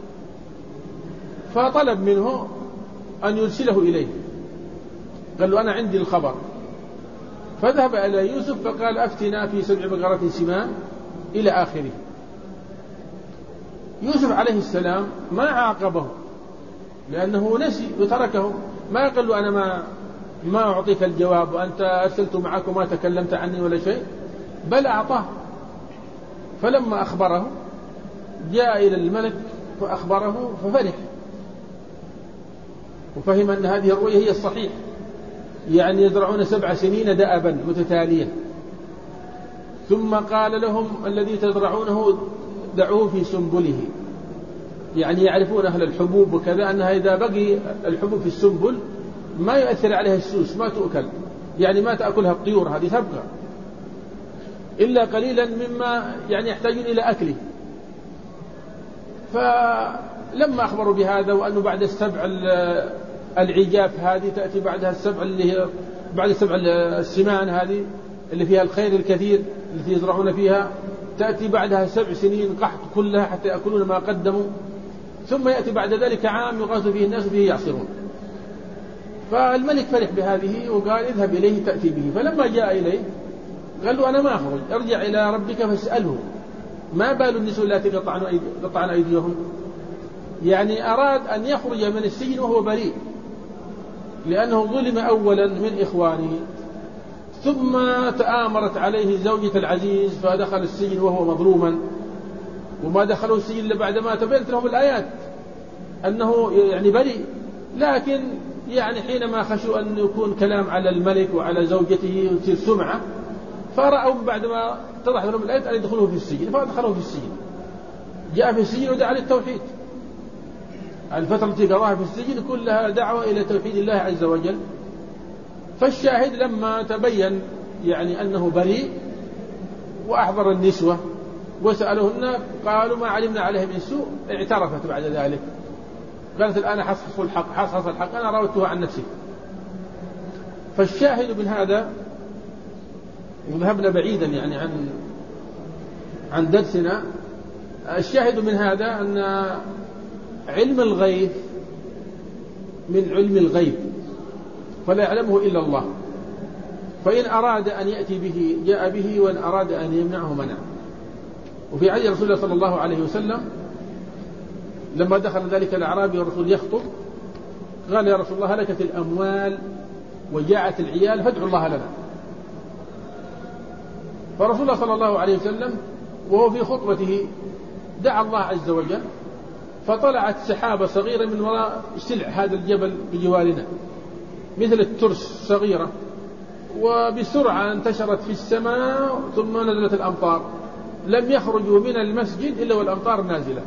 [SPEAKER 2] فطلب منه أن يرسله إليه. قال له: أنا عندي الخبر. فذهب إلى يوسف فقال: أفتنا في 7 بقرات سمان إلى آخره. يوسف عليه السلام ما عاقبه لأنه نسي وتركه، ما قال له أنا ما أعطيك الجواب وأنت أرسلت معك وما تكلمت عني ولا شيء، بل أعطاه. فلما أخبره جاء إلى الملك فأخبره ففرح وفهم أن هذه الرؤية هي الصحيح، يعني يزرعون 7 سنين دأبا متتالية، ثم قال لهم الذي تزرعونه دعوه في سنبله، يعني يعرفون أهل الحبوب وكذا أنها إذا بقي الحبوب في السنبل ما يؤثر عليها السوس، ما تؤكل، يعني ما تأكلها الطيور، هذه تبقى إلا قليلا مما يعني يحتاجون إلى أكله. فلما أخبروا بهذا وأنه بعد 7 العجاف هذه تأتي بعدها 7 اللي هي بعد 7 السمان هذه اللي فيها الخير الكثير التي يزرعون فيها، تأتي بعدها 7 سنين قحط كلها حتى يأكلون ما قدموا، ثم يأتي بعد ذلك عام يغاث فيه الناس وفيه يعصرون. فالملك فرح بهذه وقال اذهب إليه تأتي به. فلما جاء إليه قال له أنا ما أخرج، ارجع إلى ربك فاسأله ما بال النسوة التي قطعن أيديهم، يعني أراد أن يخرج من السجن وهو بريء لأنه ظلم أولا من إخوانه، ثم تآمرت عليه زوجة العزيز فدخل السجن وهو مظلوما، وما دخلوا السجن إلا بعدما تبينت لهم الآيات أنه يعني بريء، لكن يعني حينما خشوا أن يكون كلام على الملك وعلى زوجته وتصير سمعة، فرأوا بعدما اتضح لهم الآيات أن يدخلوه في السجن، فدخلوه في السجن. جاء في السجن ودعا للتوحيد، الفترة التي قضاها في السجن كلها دعوة إلى توحيد الله عز وجل. فالشاهد لما تبين يعني أنه بريء وأحضر النسوة وسألوهن قالوا ما علمنا عليه من سوء، اعترفت بعد ذلك قالت الآن حصص الحق أنا راودته عن نفسي. فالشاهد من هذا وذهبنا بعيدا يعني عن درسنا، الشاهد من هذا أن علم الغيب من علم الغيب فلا يعلمه إلا الله، فإن أراد أن يأتي به جاء به، وإن أراد أن يمنعه منع. وفي عهد رسول الله صلى الله عليه وسلم لما دخل ذلك الأعرابي والرسول يخطب قال يا رسول الله هلكت الأموال وجاعت العيال فادعوا الله لنا. فرسول الله صلى الله عليه وسلم وهو في خطبته دعا الله عز وجل، فطلعت سحابة صغيرة من وراء سلع هذا الجبل بجوارنا مثل الترس صغيرة، وبسرعة انتشرت في السماء ثم نزلت الأمطار، لم يخرجوا من المسجد إلا والأمطار نازلة.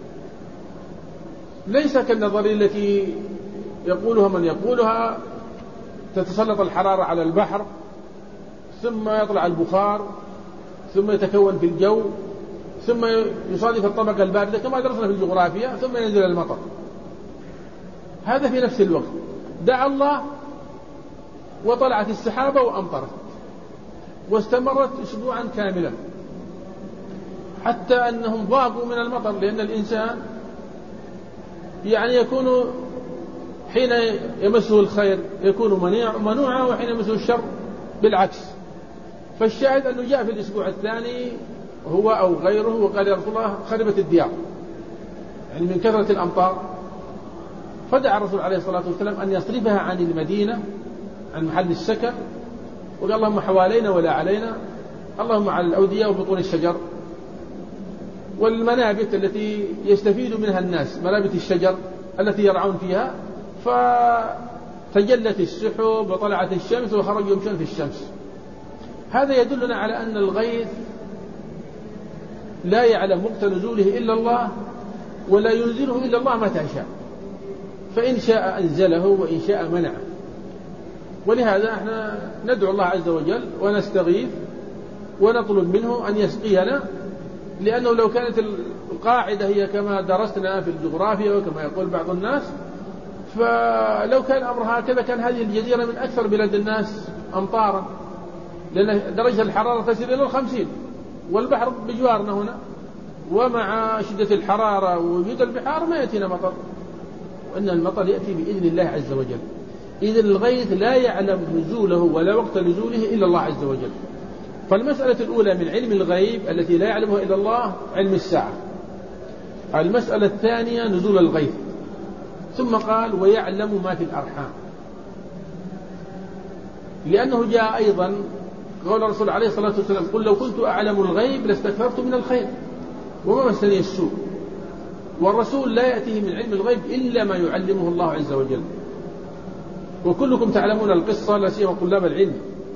[SPEAKER 2] ليس كالنظرية التي يقولها من يقولها تتسلط الحرارة على البحر ثم يطلع البخار ثم يتكون في الجو ثم يصادف الطبقة الباردة كما درسنا في الجغرافيا ثم ينزل المطر. هذا في نفس الوقت دعا الله وطلعت السحابة وأمطرت، واستمرت أسبوعا كاملا حتى أنهم ضاقوا من المطر، لأن الإنسان يعني يكون حين يمسه الخير يكون منوعا وحين يمسه الشر بالعكس. فالشاهد أنه جاء في الأسبوع الثاني هو أو غيره وقال يا رسول الله خربت الديار يعني من كثرة الأمطار، فدعا الرسول عليه الصلاة والسلام أن يصرفها عن المدينة عن محل السكن، وقال اللهم حوالينا ولا علينا، اللهم على الأودية وبطون الشجر والمنابت التي يستفيد منها الناس، منابت الشجر التي يرعون فيها. فتجلت السحب وطلعت الشمس وخرجوا يمشون في الشمس. هذا يدلنا على أن الغيث لا يعلم وقت نزوله إلا الله ولا ينزله إلا الله متى شاء، فإن شاء أنزله وإن شاء منعه. ولهذا احنا ندعو الله عز وجل ونستغيث ونطلب منه أن يسقينا، لأنه لو كانت القاعدة هي كما درسنا في الجغرافيا وكما يقول بعض الناس، فلو كان الأمر هكذا كان هذه الجزيرة من أكثر بلاد الناس أمطارا، لأن درجة الحرارة تصل إلى 50 والبحر بجوارنا هنا، ومع شدة الحرارة ووجود البحار ما يأتينا مطر، وأن المطر يأتي بإذن الله عز وجل. إذن الغيث لا يعلم نزوله ولا وقت نزوله إلا الله عز وجل. فالمسألة الأولى من علم الغيب التي لا يعلمها إلا الله علم الساعة، المسألة الثانية نزول الغيث. ثم قال ويعلم ما في الأرحام، لأنه جاء أيضا قول الرسول عليه الصلاة والسلام قل لو كنت أعلم الغيب لاستكثرت من الخير وما مسني السوء. والرسول لا يأتيه من علم الغيب إلا ما يعلمه الله عز وجل. وكلكم تعلمون القصة لا سيما طلاب العلم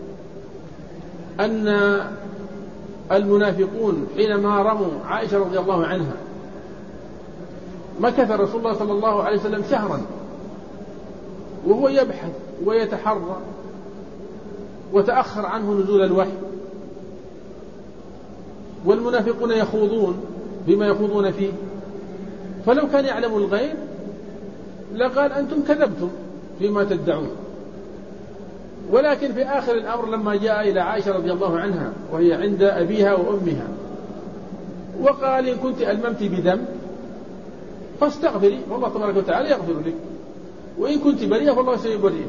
[SPEAKER 2] أن المنافقون حينما رموا عائشة رضي الله عنها مكث رسول الله صلى الله عليه وسلم شهرا وهو يبحث ويتحرى، وتأخر عنه نزول الوحي، والمنافقون يخوضون بما يخوضون فيه. فلو كان يعلم الغيب لقال أنتم كذبتم فيما تدعون. ولكن في آخر الأمر لما جاء إلى عائشة رضي الله عنها وهي عند أبيها وأمها وقال إن كنت ألممت بذنب فاستغفري والله تبارك وتعالى يغفر لك، وإن كنت بريئة فالله سيبرئك.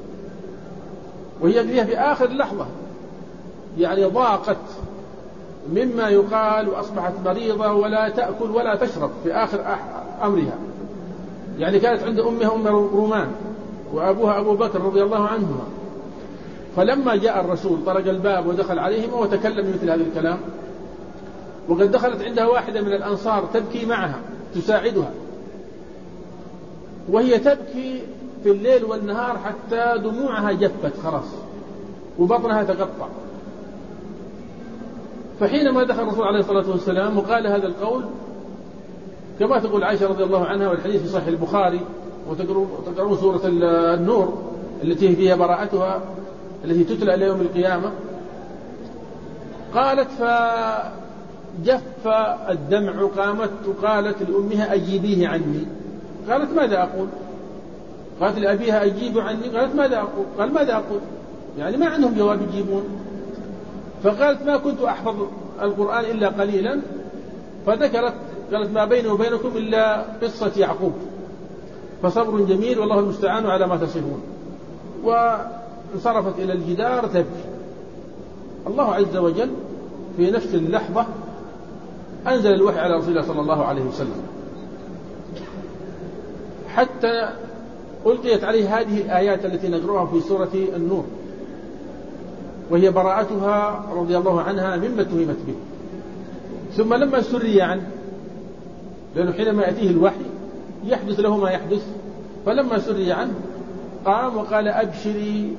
[SPEAKER 2] وهي في آخر لحظة يعني ضاقت مما يقال وأصبحت مريضة ولا تأكل ولا تشرب في آخر أمرها. يعني كانت عند أمها أم رومان وأبوها أبو بكر رضي الله عنهما. فلما جاء الرسول طرق الباب ودخل عليهما وتكلم مثل هذا الكلام، وقد دخلت عندها واحدة من الأنصار تبكي معها تساعدها، وهي تبكي في الليل والنهار حتى دموعها جفت خلاص وبطنها تقطع. فحينما دخل الرسول عليه الصلاة والسلام وقال هذا القول كما تقول عائشة رضي الله عنها، والحديث في صحيح البخاري، وتقرؤون سورة النور التي فيها براءتها التي تتلى إلى يوم القيامة، قالت فجف الدمع، قامت وقالت لأمها أجيبيه عني. قالت ماذا أقول؟ قالت لأبيها أجيب عني. قالت ماذا أقول؟ قال ماذا أقول؟ يعني ما عندهم جواب يجيبون. فقالت ما كنت أحفظ القرآن إلا قليلا. فذكرت قالت ما بيني وبينكم إلا قصة يعقوب فصبر جميل والله المستعان على ما تصفون. وانصرفت إلى الجدار تبكي. الله عز وجل في نفس اللحظة أنزل الوحي على رسول الله صلى الله عليه وسلم حتى ألقيت عليه هذه الآيات التي نقرأها في سورة النور، وهي براءتها رضي الله عنها مما اتهمت به. ثم لما سري عنه، لأنه حينما يأتيه الوحي يحدث له ما يحدث، فلما سري عنه قام وقال أبشري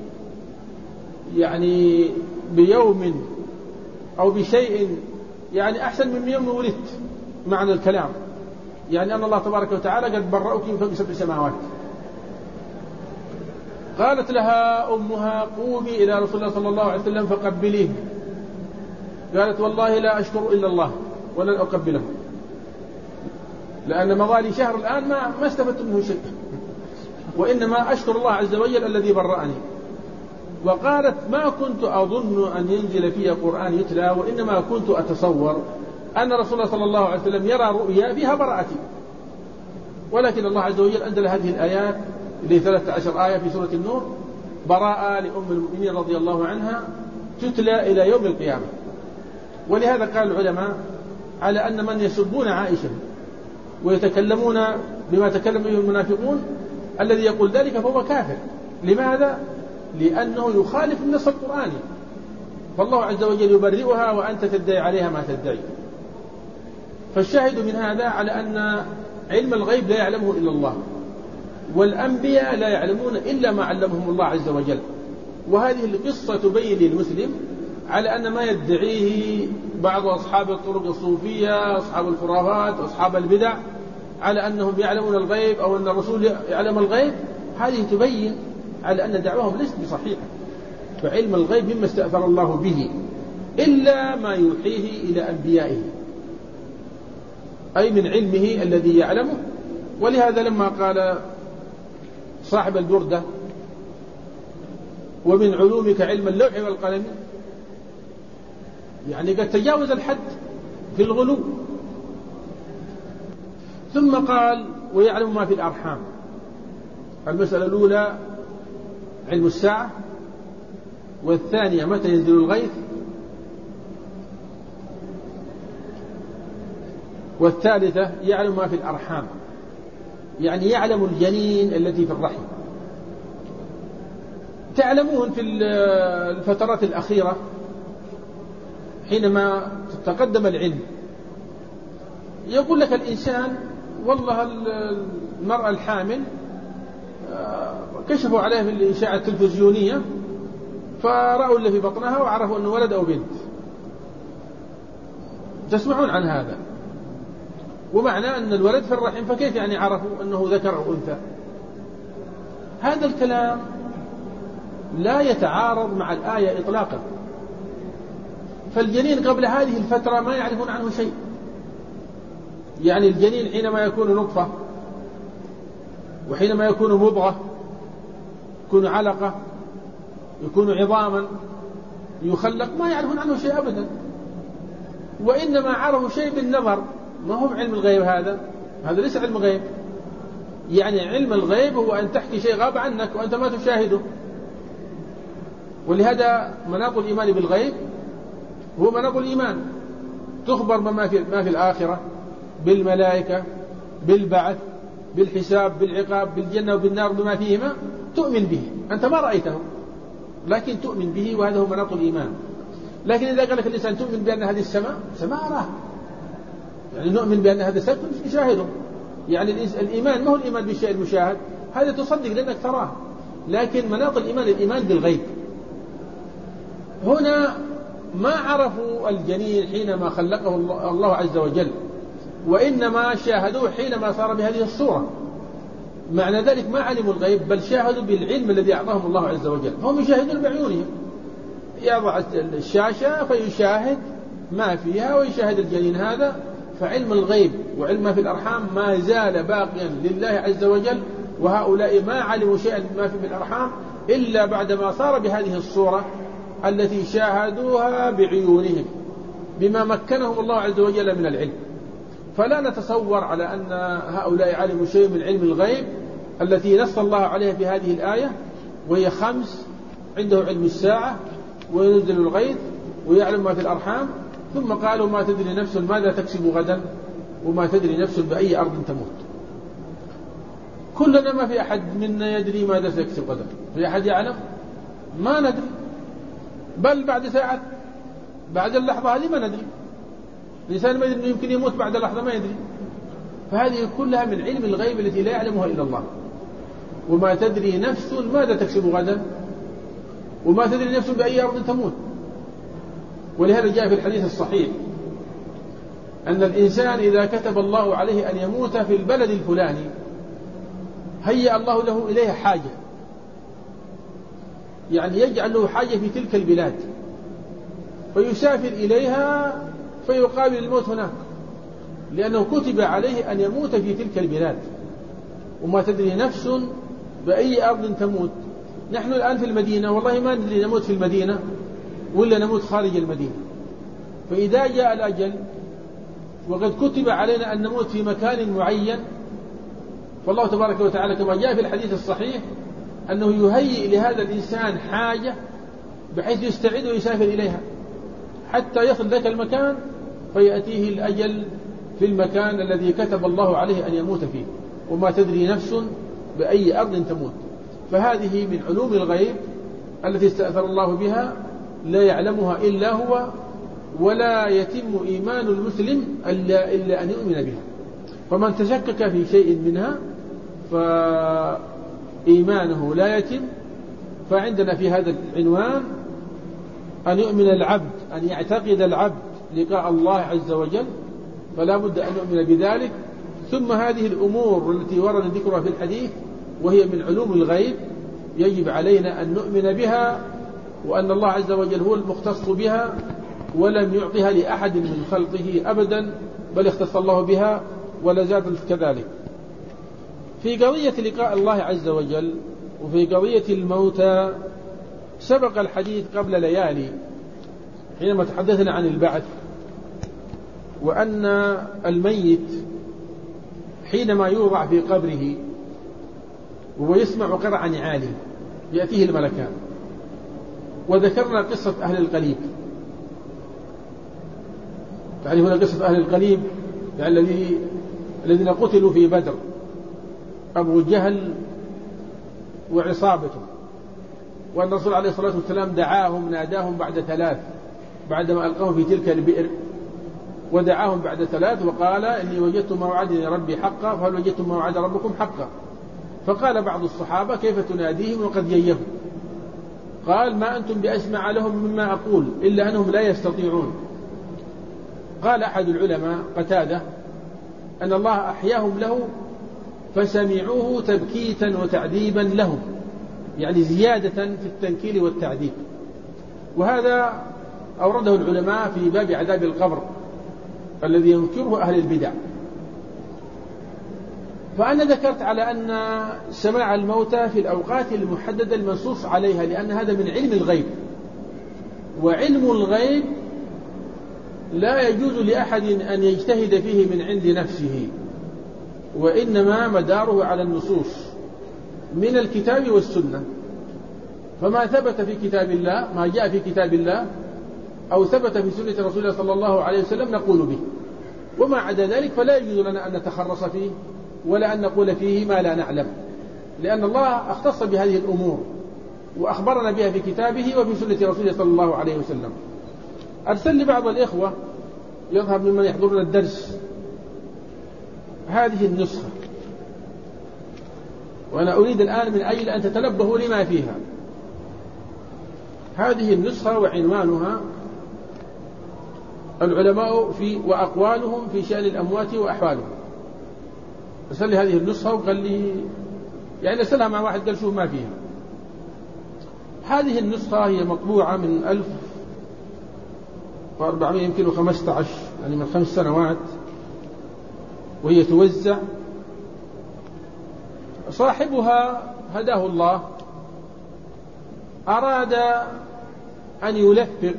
[SPEAKER 2] يعني بيوم أو بشيء يعني أحسن من يوم ولدت، معنى الكلام يعني أن الله تبارك وتعالى قد برأك من فوق 7 سماوات. قالت لها أمها قومي إلى رسول الله صلى الله عليه وسلم فقبليه. قالت والله لا أشكر إلا الله ولن أقبله، لأن مضالي شهر الآن ما استفدت منه شيء، وإنما أشكر الله عز وجل الذي برأني. وقالت ما كنت أظن أن ينزل في قرآن يتلى، وإنما كنت أتصور أن رسول الله صلى الله عليه وسلم يرى رؤيا فيها براءتي. ولكن الله عز وجل أنزل هذه الآيات اللي 13 آية في سورة النور براءة لأم المؤمنين رضي الله عنها تتلى إلى يوم القيامة. ولهذا قال العلماء على أن من يسبون عائشة ويتكلمون بما تكلم به المنافقون الذي يقول ذلك فهو كافر. لماذا؟ لأنه يخالف النص القرآني، فالله عز وجل يبرئها وأنت تدعي عليها ما تدعي. فالشاهد من هذا على أن علم الغيب لا يعلمه إلا الله، والأنبياء لا يعلمون إلا ما علمهم الله عز وجل. وهذه القصة تبين للمسلم على أن ما يدعيه بعض أصحاب الطرق الصوفية أصحاب الخرافات أصحاب البدع على أنهم يعلمون الغيب أو أن الرسول يعلم الغيب، هذه تبين على أن دعوهم ليست بصحيحة. فعلم الغيب مما استأثر الله به إلا ما يوحيه إلى أنبيائه، أي من علمه الذي يعلمه. ولهذا لما قال صاحب البردة ومن علومك علم اللوح والقلم، يعني قد تجاوز الحد في الغلو. ثم قال ويعلم ما في الأرحام. المسألة الأولى علم الساعة، والثانية متى ينزل الغيث، والثالثة يعلم ما في الأرحام، يعني يعلم الجنين التي في الرحم. تعلمون في الفترات الأخيرة حينما تقدم العلم يقول لك الإنسان والله المرأة الحامل كشفوا عليها في الإشاعة التلفزيونية فرأوا اللي في بطنها وعرفوا أنه ولد أو بنت. تسمعون عن هذا؟ ومعنى أن الولد في الرحم، فكيف يعني عرفوا أنه ذكر أو أنثى؟ هذا الكلام لا يتعارض مع الآية إطلاقا. فالجنين قبل هذه الفترة ما يعرفون عنه شيء. يعني الجنين حينما يكون نطفة، وحينما يكون مضغة، يكون علقة، يكون عظاما، يخلق، ما يعرفون عنه شيء أبدا، وإنما عرفوا شيء بالنظر. ما هو علم الغيب، هذا ليس علم غيب. يعني علم الغيب هو أن تحكي شيء غاب عنك وأنت ما تشاهده. ولهذا مناط الإيمان بالغيب هو مناط الإيمان. تخبر ما في الآخرة، بالملائكة، بالبعث، بالحساب، بالعقاب، بالجنة وبالنار، بما فيهما، تؤمن به. أنت ما رأيته لكن تؤمن به، وهذا هو مناط الإيمان. لكن إذا قال لك الإنسان تؤمن بأن هذه السماء أراه، يعني نؤمن بأن هذا السماء نشاهده. يعني الإيمان ما هو الإيمان بالشيء المشاهد، هذا تصدق لأنك تراه. لكن مناط الإيمان بالغيب. هنا ما عرفوا الجنين حينما خلقه الله عز وجل، وإنما شاهدوه حينما صار بهذه الصورة. معنى ذلك ما علموا الغيب، بل شاهدوا بالعلم الذي أعطاهم الله عز وجل. هم يشاهدون بعيونهم، يضع الشاشة فيشاهد ما فيها ويشاهد الجنين هذا. فعلم الغيب وعلم ما في الأرحام ما زال باقيا لله عز وجل، وهؤلاء ما علموا شيئا ما في الأرحام إلا بعدما صار بهذه الصورة التي شاهدوها بعيونهم، بما مكنهم الله عز وجل من العلم. فلا نتصور على أن هؤلاء علموا شيء من علم الغيب التي نص الله عليها في هذه الآية، وهي 5: عنده علم الساعة، وينزل الغيث، ويعلم ما في الأرحام. ثم قالوا ما تدري نفس ماذا تكسب غدا، وما تدري نفس بأي أرض تموت. كلنا ما في أحد منا يدري ماذا سيكسب غدا. في أحد يعلم؟ ما ندري، بل بعد ساعة، بعد اللحظة هذه ما ندري. الإنسان ما يدري يمكن يموت بعد لحظة، ما يدري. فهذه كلها من علم الغيب التي لا يعلمها إلا الله. وما تدري نفس ماذا تكسب غدا، وما تدري نفس بأي أرض تموت. ولهذا جاء في الحديث الصحيح أن الإنسان إذا كتب الله عليه أن يموت في البلد الفلاني هيأ الله له إليها حاجة، يعني يجعل له حاجة في تلك البلاد، فيسافر إليها فيقابل الموت هناك، لأنه كتب عليه أن يموت في تلك البلاد. وما تدري نفس بأي أرض تموت. نحن الآن في المدينة، والله ما ندري نموت في المدينة ولا نموت خارج المدينة. فإذا جاء الأجل وقد كتب علينا أن نموت في مكان معين، فالله تبارك وتعالى كما جاء في الحديث الصحيح أنه يهيئ لهذا الإنسان حاجة بحيث يستعد ويسافر إليها حتى يصل ذاك المكان، فيأتيه الأجل في المكان الذي كتب الله عليه أن يموت فيه. وما تدري نفس بأي أرض تموت. فهذه من علوم الغيب التي استأثر الله بها، لا يعلمها إلا هو، ولا يتم إيمان المسلم إلا أن يؤمن بها. فمن تشكك في شيء منها فإيمانه لا يتم. فعندنا في هذا العنوان أن يؤمن العبد، أن يعتقد العبد لقاء الله عز وجل، فلا بد أن يؤمن بذلك. ثم هذه الأمور التي ورد ذكرها في الحديث وهي من علوم الغيب يجب علينا أن نؤمن بها، وأن الله عز وجل هو المختص بها، ولم يعطها لأحد من خلقه أبدا، بل اختص الله بها ولا زال كذلك. في قضية لقاء الله عز وجل وفي قضية الموتى سبق الحديث قبل ليالي حينما تحدثنا عن البعث، وأن الميت حينما يوضع في قبره وهو يسمع قرع نعال يأتيه الملكان. وذكرنا قصة أهل القليب. تعرفون قصة أهل القليب يعني الذين قتلوا في بدر، أبو جهل وعصابته، وأن الرسول عليه الصلاة والسلام دعاهم ناداهم بعد 3 بعدما ألقاهم في تلك البئر، ودعاهم بعد 3 وقال إني وجدت ما وعدني ربي حقا فهل وجدتم ما وعد ربكم حقا؟ فقال بعض الصحابة كيف تناديهم وقد جيهم؟ قال ما أنتم بأسمع لهم مما أقول إلا أنهم لا يستطيعون. قال أحد العلماء قتادة أن الله أحياهم له فسمعوه تبكيتا وتعذيبا لهم، يعني زيادة في التنكيل والتعذيب. وهذا أورده العلماء في باب عذاب القبر الذي ينكره أهل البدع. فأنا ذكرت على أن سماع الموتى في الأوقات المحددة المنصوص عليها، لأن هذا من علم الغيب، وعلم الغيب لا يجوز لأحد أن يجتهد فيه من عند نفسه، وإنما مداره على النصوص من الكتاب والسنة. فما ثبت في كتاب الله، ما جاء في كتاب الله أو ثبت في سنة رسول الله صلى الله عليه وسلم نقول به، وما عدا ذلك فلا يجوز لنا أن نتخرص فيه ولا أن نقول فيه ما لا نعلم، لأن الله اختص بهذه الأمور وأخبرنا بها في كتابه وفي سنة رسوله صلى الله عليه وسلم. أرسل لي بعض الإخوة يظهر ممن يحضرون الدرس هذه النسخة، وأنا أريد الآن من أجل أن تتنبهوا لما فيها. هذه النسخة وعنوانها العلماء وأقوالهم في شأن الأموات وأحوالهم. أرسل لي هذه النسخة وقال لي يعني أرسلها مع واحد قال شوف ما فيها. هذه النسخة هي مطبوعة من 1400 يمكن 15، يعني من 5 سنوات، وهي توزع. صاحبها هداه الله أراد أن يلفق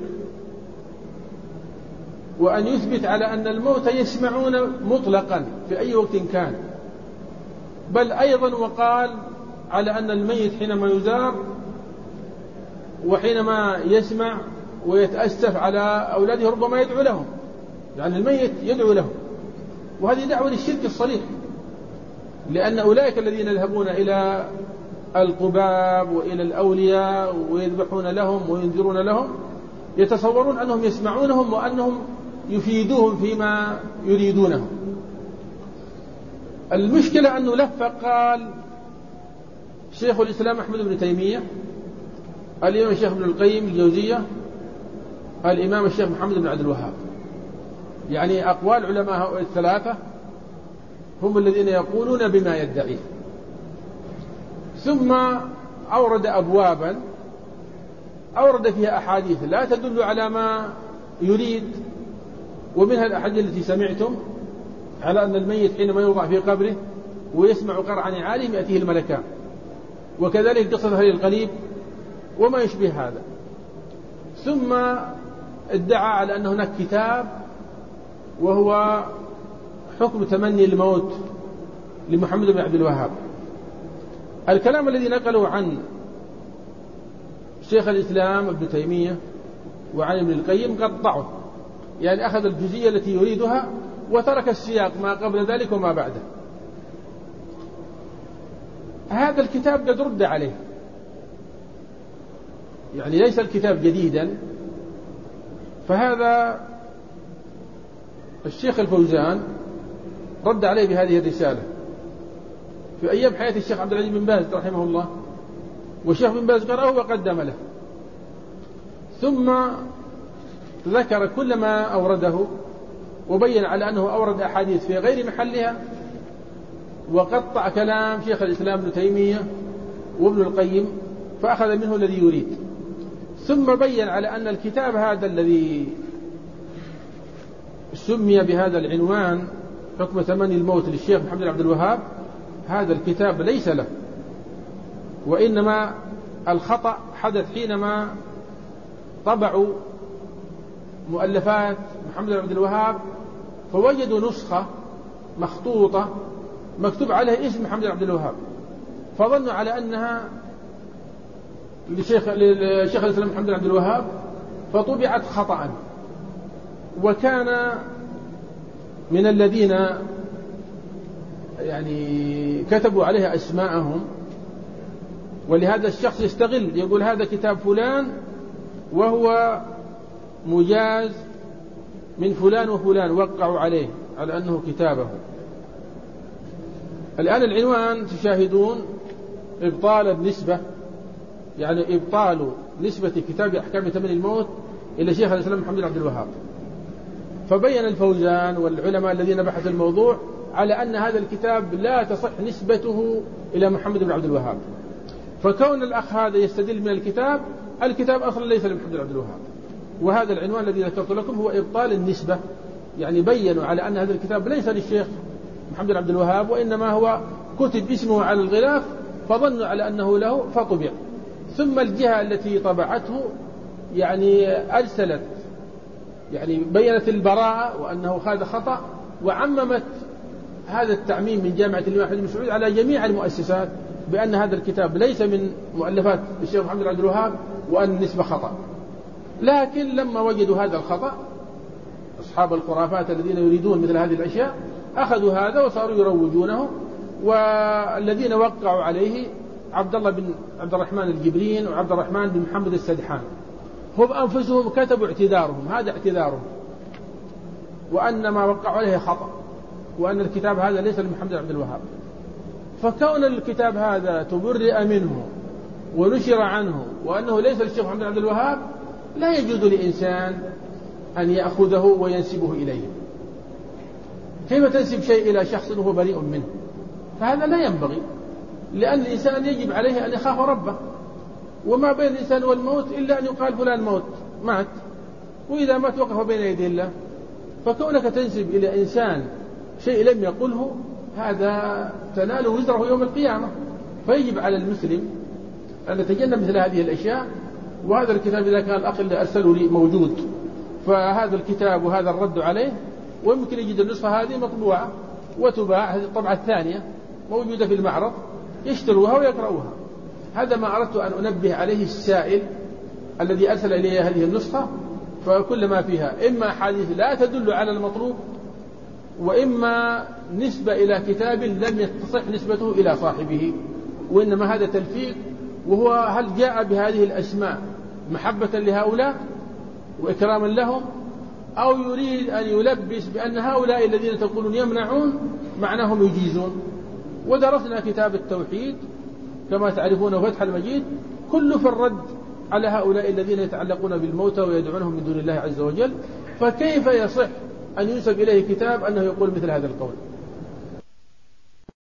[SPEAKER 2] وأن يثبت على أن الموت يسمعون مطلقا في أي وقت كان، بل أيضا وقال على أن الميت حينما يزار وحينما يسمع ويتأسف على أولاده ربما يدعو لهم، يعني الميت يدعو لهم، وهذه دعوة للشرك الصريح، لأن أولئك الذين يذهبون إلى القباب وإلى الأولياء ويذبحون لهم وينذرون لهم يتصورون أنهم يسمعونهم وأنهم يفيدوهم فيما يريدونه. المشكلة أنه لفق قال شيخ الإسلام أحمد بن تيمية، الإمام الشيخ ابن القيم الجوزية، الإمام الشيخ محمد بن عبد الوهاب، يعني أقوال علماء الثلاثة هم الذين يقولون بما يدعيه. ثم أورد أبوابا أورد فيها أحاديث لا تدل على ما يريد، ومنها الأحاديث التي سمعتم على أن الميت حينما يوضع في قبره ويسمع قرع نعالهم يأتيه الملكان، وكذلك قصة أهل القليب وما يشبه هذا. ثم ادعى على أن هناك كتاب وهو حكم تمني الموت لمحمد بن عبد الوهاب. الكلام الذي نقله عن شيخ الإسلام ابن تيمية وعن ابن القيم قطعه، يعني أخذ الجزئية التي يريدها وترك السياق ما قبل ذلك وما بعده. هذا الكتاب قد رد عليه، يعني ليس الكتاب جديدا. فهذا الشيخ الفوزان رد عليه بهذه الرسالة في أيام حياة الشيخ عبد العزيز بن باز رحمه الله، والشيخ بن باز قرأه وقدم له، ثم ذكر كل ما أورده وبين على أنه أورد أحاديث في غير محلها، وقطع كلام شيخ الإسلام ابن تيمية وابن القيم فأخذ منه الذي يريد. ثم بين على أن الكتاب هذا الذي سمي بهذا العنوان حكم تمني الموت للشيخ محمد بن عبد الوهاب، هذا الكتاب ليس له، وإنما الخطأ حدث حينما طبعوا مؤلفات محمد بن عبد الوهاب فوجدوا نسخة مخطوطة مكتوب عليها اسم محمد بن عبد الوهاب، فظنوا على أنها لشيخ الإسلام محمد بن عبد الوهاب، فطبعت خطأ. وكان من الذين يعني كتبوا عليها أسماءهم، ولهذا الشخص يستغل يقول هذا كتاب فلان وهو مجاز من فلان وفلان وقعوا عليه على أنه كتابه. الآن العنوان تشاهدون إبطال النسبة، يعني إبطال نسبة كتاب أحكام تمن الموت إلى شيخ الإسلام محمد بن عبد الوهاب. فبين الفوزان والعلماء الذين بحثوا الموضوع على أن هذا الكتاب لا تصح نسبته إلى محمد بن عبد الوهاب، فكون الأخ هذا يستدل من الكتاب أصلا ليس لمحمد بن عبد الوهاب. وهذا العنوان الذي ذكرت لكم هو إبطال النسبة، يعني بيّنوا على أن هذا الكتاب ليس للشيخ محمد بن عبد الوهاب، وإنما هو كتب اسمه على الغلاف فظنوا على أنه له فطبع. ثم الجهة التي طبعته يعني أرسلت، يعني بيّنت البراءة وأنه هذا خطأ، وعممت هذا التعميم من جامعة الإمام أحمد بن سعود على جميع المؤسسات بأن هذا الكتاب ليس من مؤلفات الشيخ محمد بن عبد الوهاب وأن النسبة خطأ. لكن لما وجدوا هذا الخطأ أصحاب الخرافات الذين يريدون مثل هذه الأشياء أخذوا هذا وصاروا يروجونه. والذين وقعوا عليه عبد الله بن عبد الرحمن الجبرين وعبد الرحمن بن محمد السدحان، هم أنفسهم كتبوا اعتذارهم، هذا اعتذارهم، وأن ما وقعوا عليه خطأ، وأن الكتاب هذا ليس لمحمد بن عبد الوهاب. فكون الكتاب هذا تبرئ منه ونشر عنه وأنه ليس للشيخ محمد بن عبد الوهاب، لا يجوز لإنسان أن يأخذه وينسبه إليه. كيف تنسب شيء إلى شخص وهو بريء منه؟ فهذا لا ينبغي، لأن الإنسان يجب عليه أن يخاف ربه، وما بين الإنسان والموت إلا أن يقال فلان مات، وإذا مات وقف بين يدي الله. فكونك تنسب إلى إنسان شيء لم يقله هذا تنال وزره يوم القيامة. فيجب على المسلم أن يتجنب مثل هذه الأشياء. وهذا الكتاب إذا كان الأخ اللي أرسله لي موجود، فهذا الكتاب وهذا الرد عليه، ويمكن يجد النسخة هذه مطبوعة وتباع، هذه الطبعة الثانية موجودة في المعرض، يشتروها ويقرأوها. هذا ما أردت أن أنبه عليه السائل الذي أرسل إلي هذه النسخة. فكل ما فيها إما حديث لا تدل على المطلوب، وإما نسبة إلى كتاب لم يتصح نسبته إلى صاحبه، وإنما هذا تلفيق. وهو هل جاء بهذه الأسماء محبة لهؤلاء وإكراما لهم، أو يريد أن يلبس بأن هؤلاء الذين تقولون يمنعون معناهم يجيزون. ودرسنا كتاب التوحيد كما تعرفون فتح المجيد كله في الرد على هؤلاء الذين يتعلقون بالموتى ويدعونهم من دون الله عز وجل. فكيف يصح أن ينسب إليه كتاب أنه يقول مثل هذا القول؟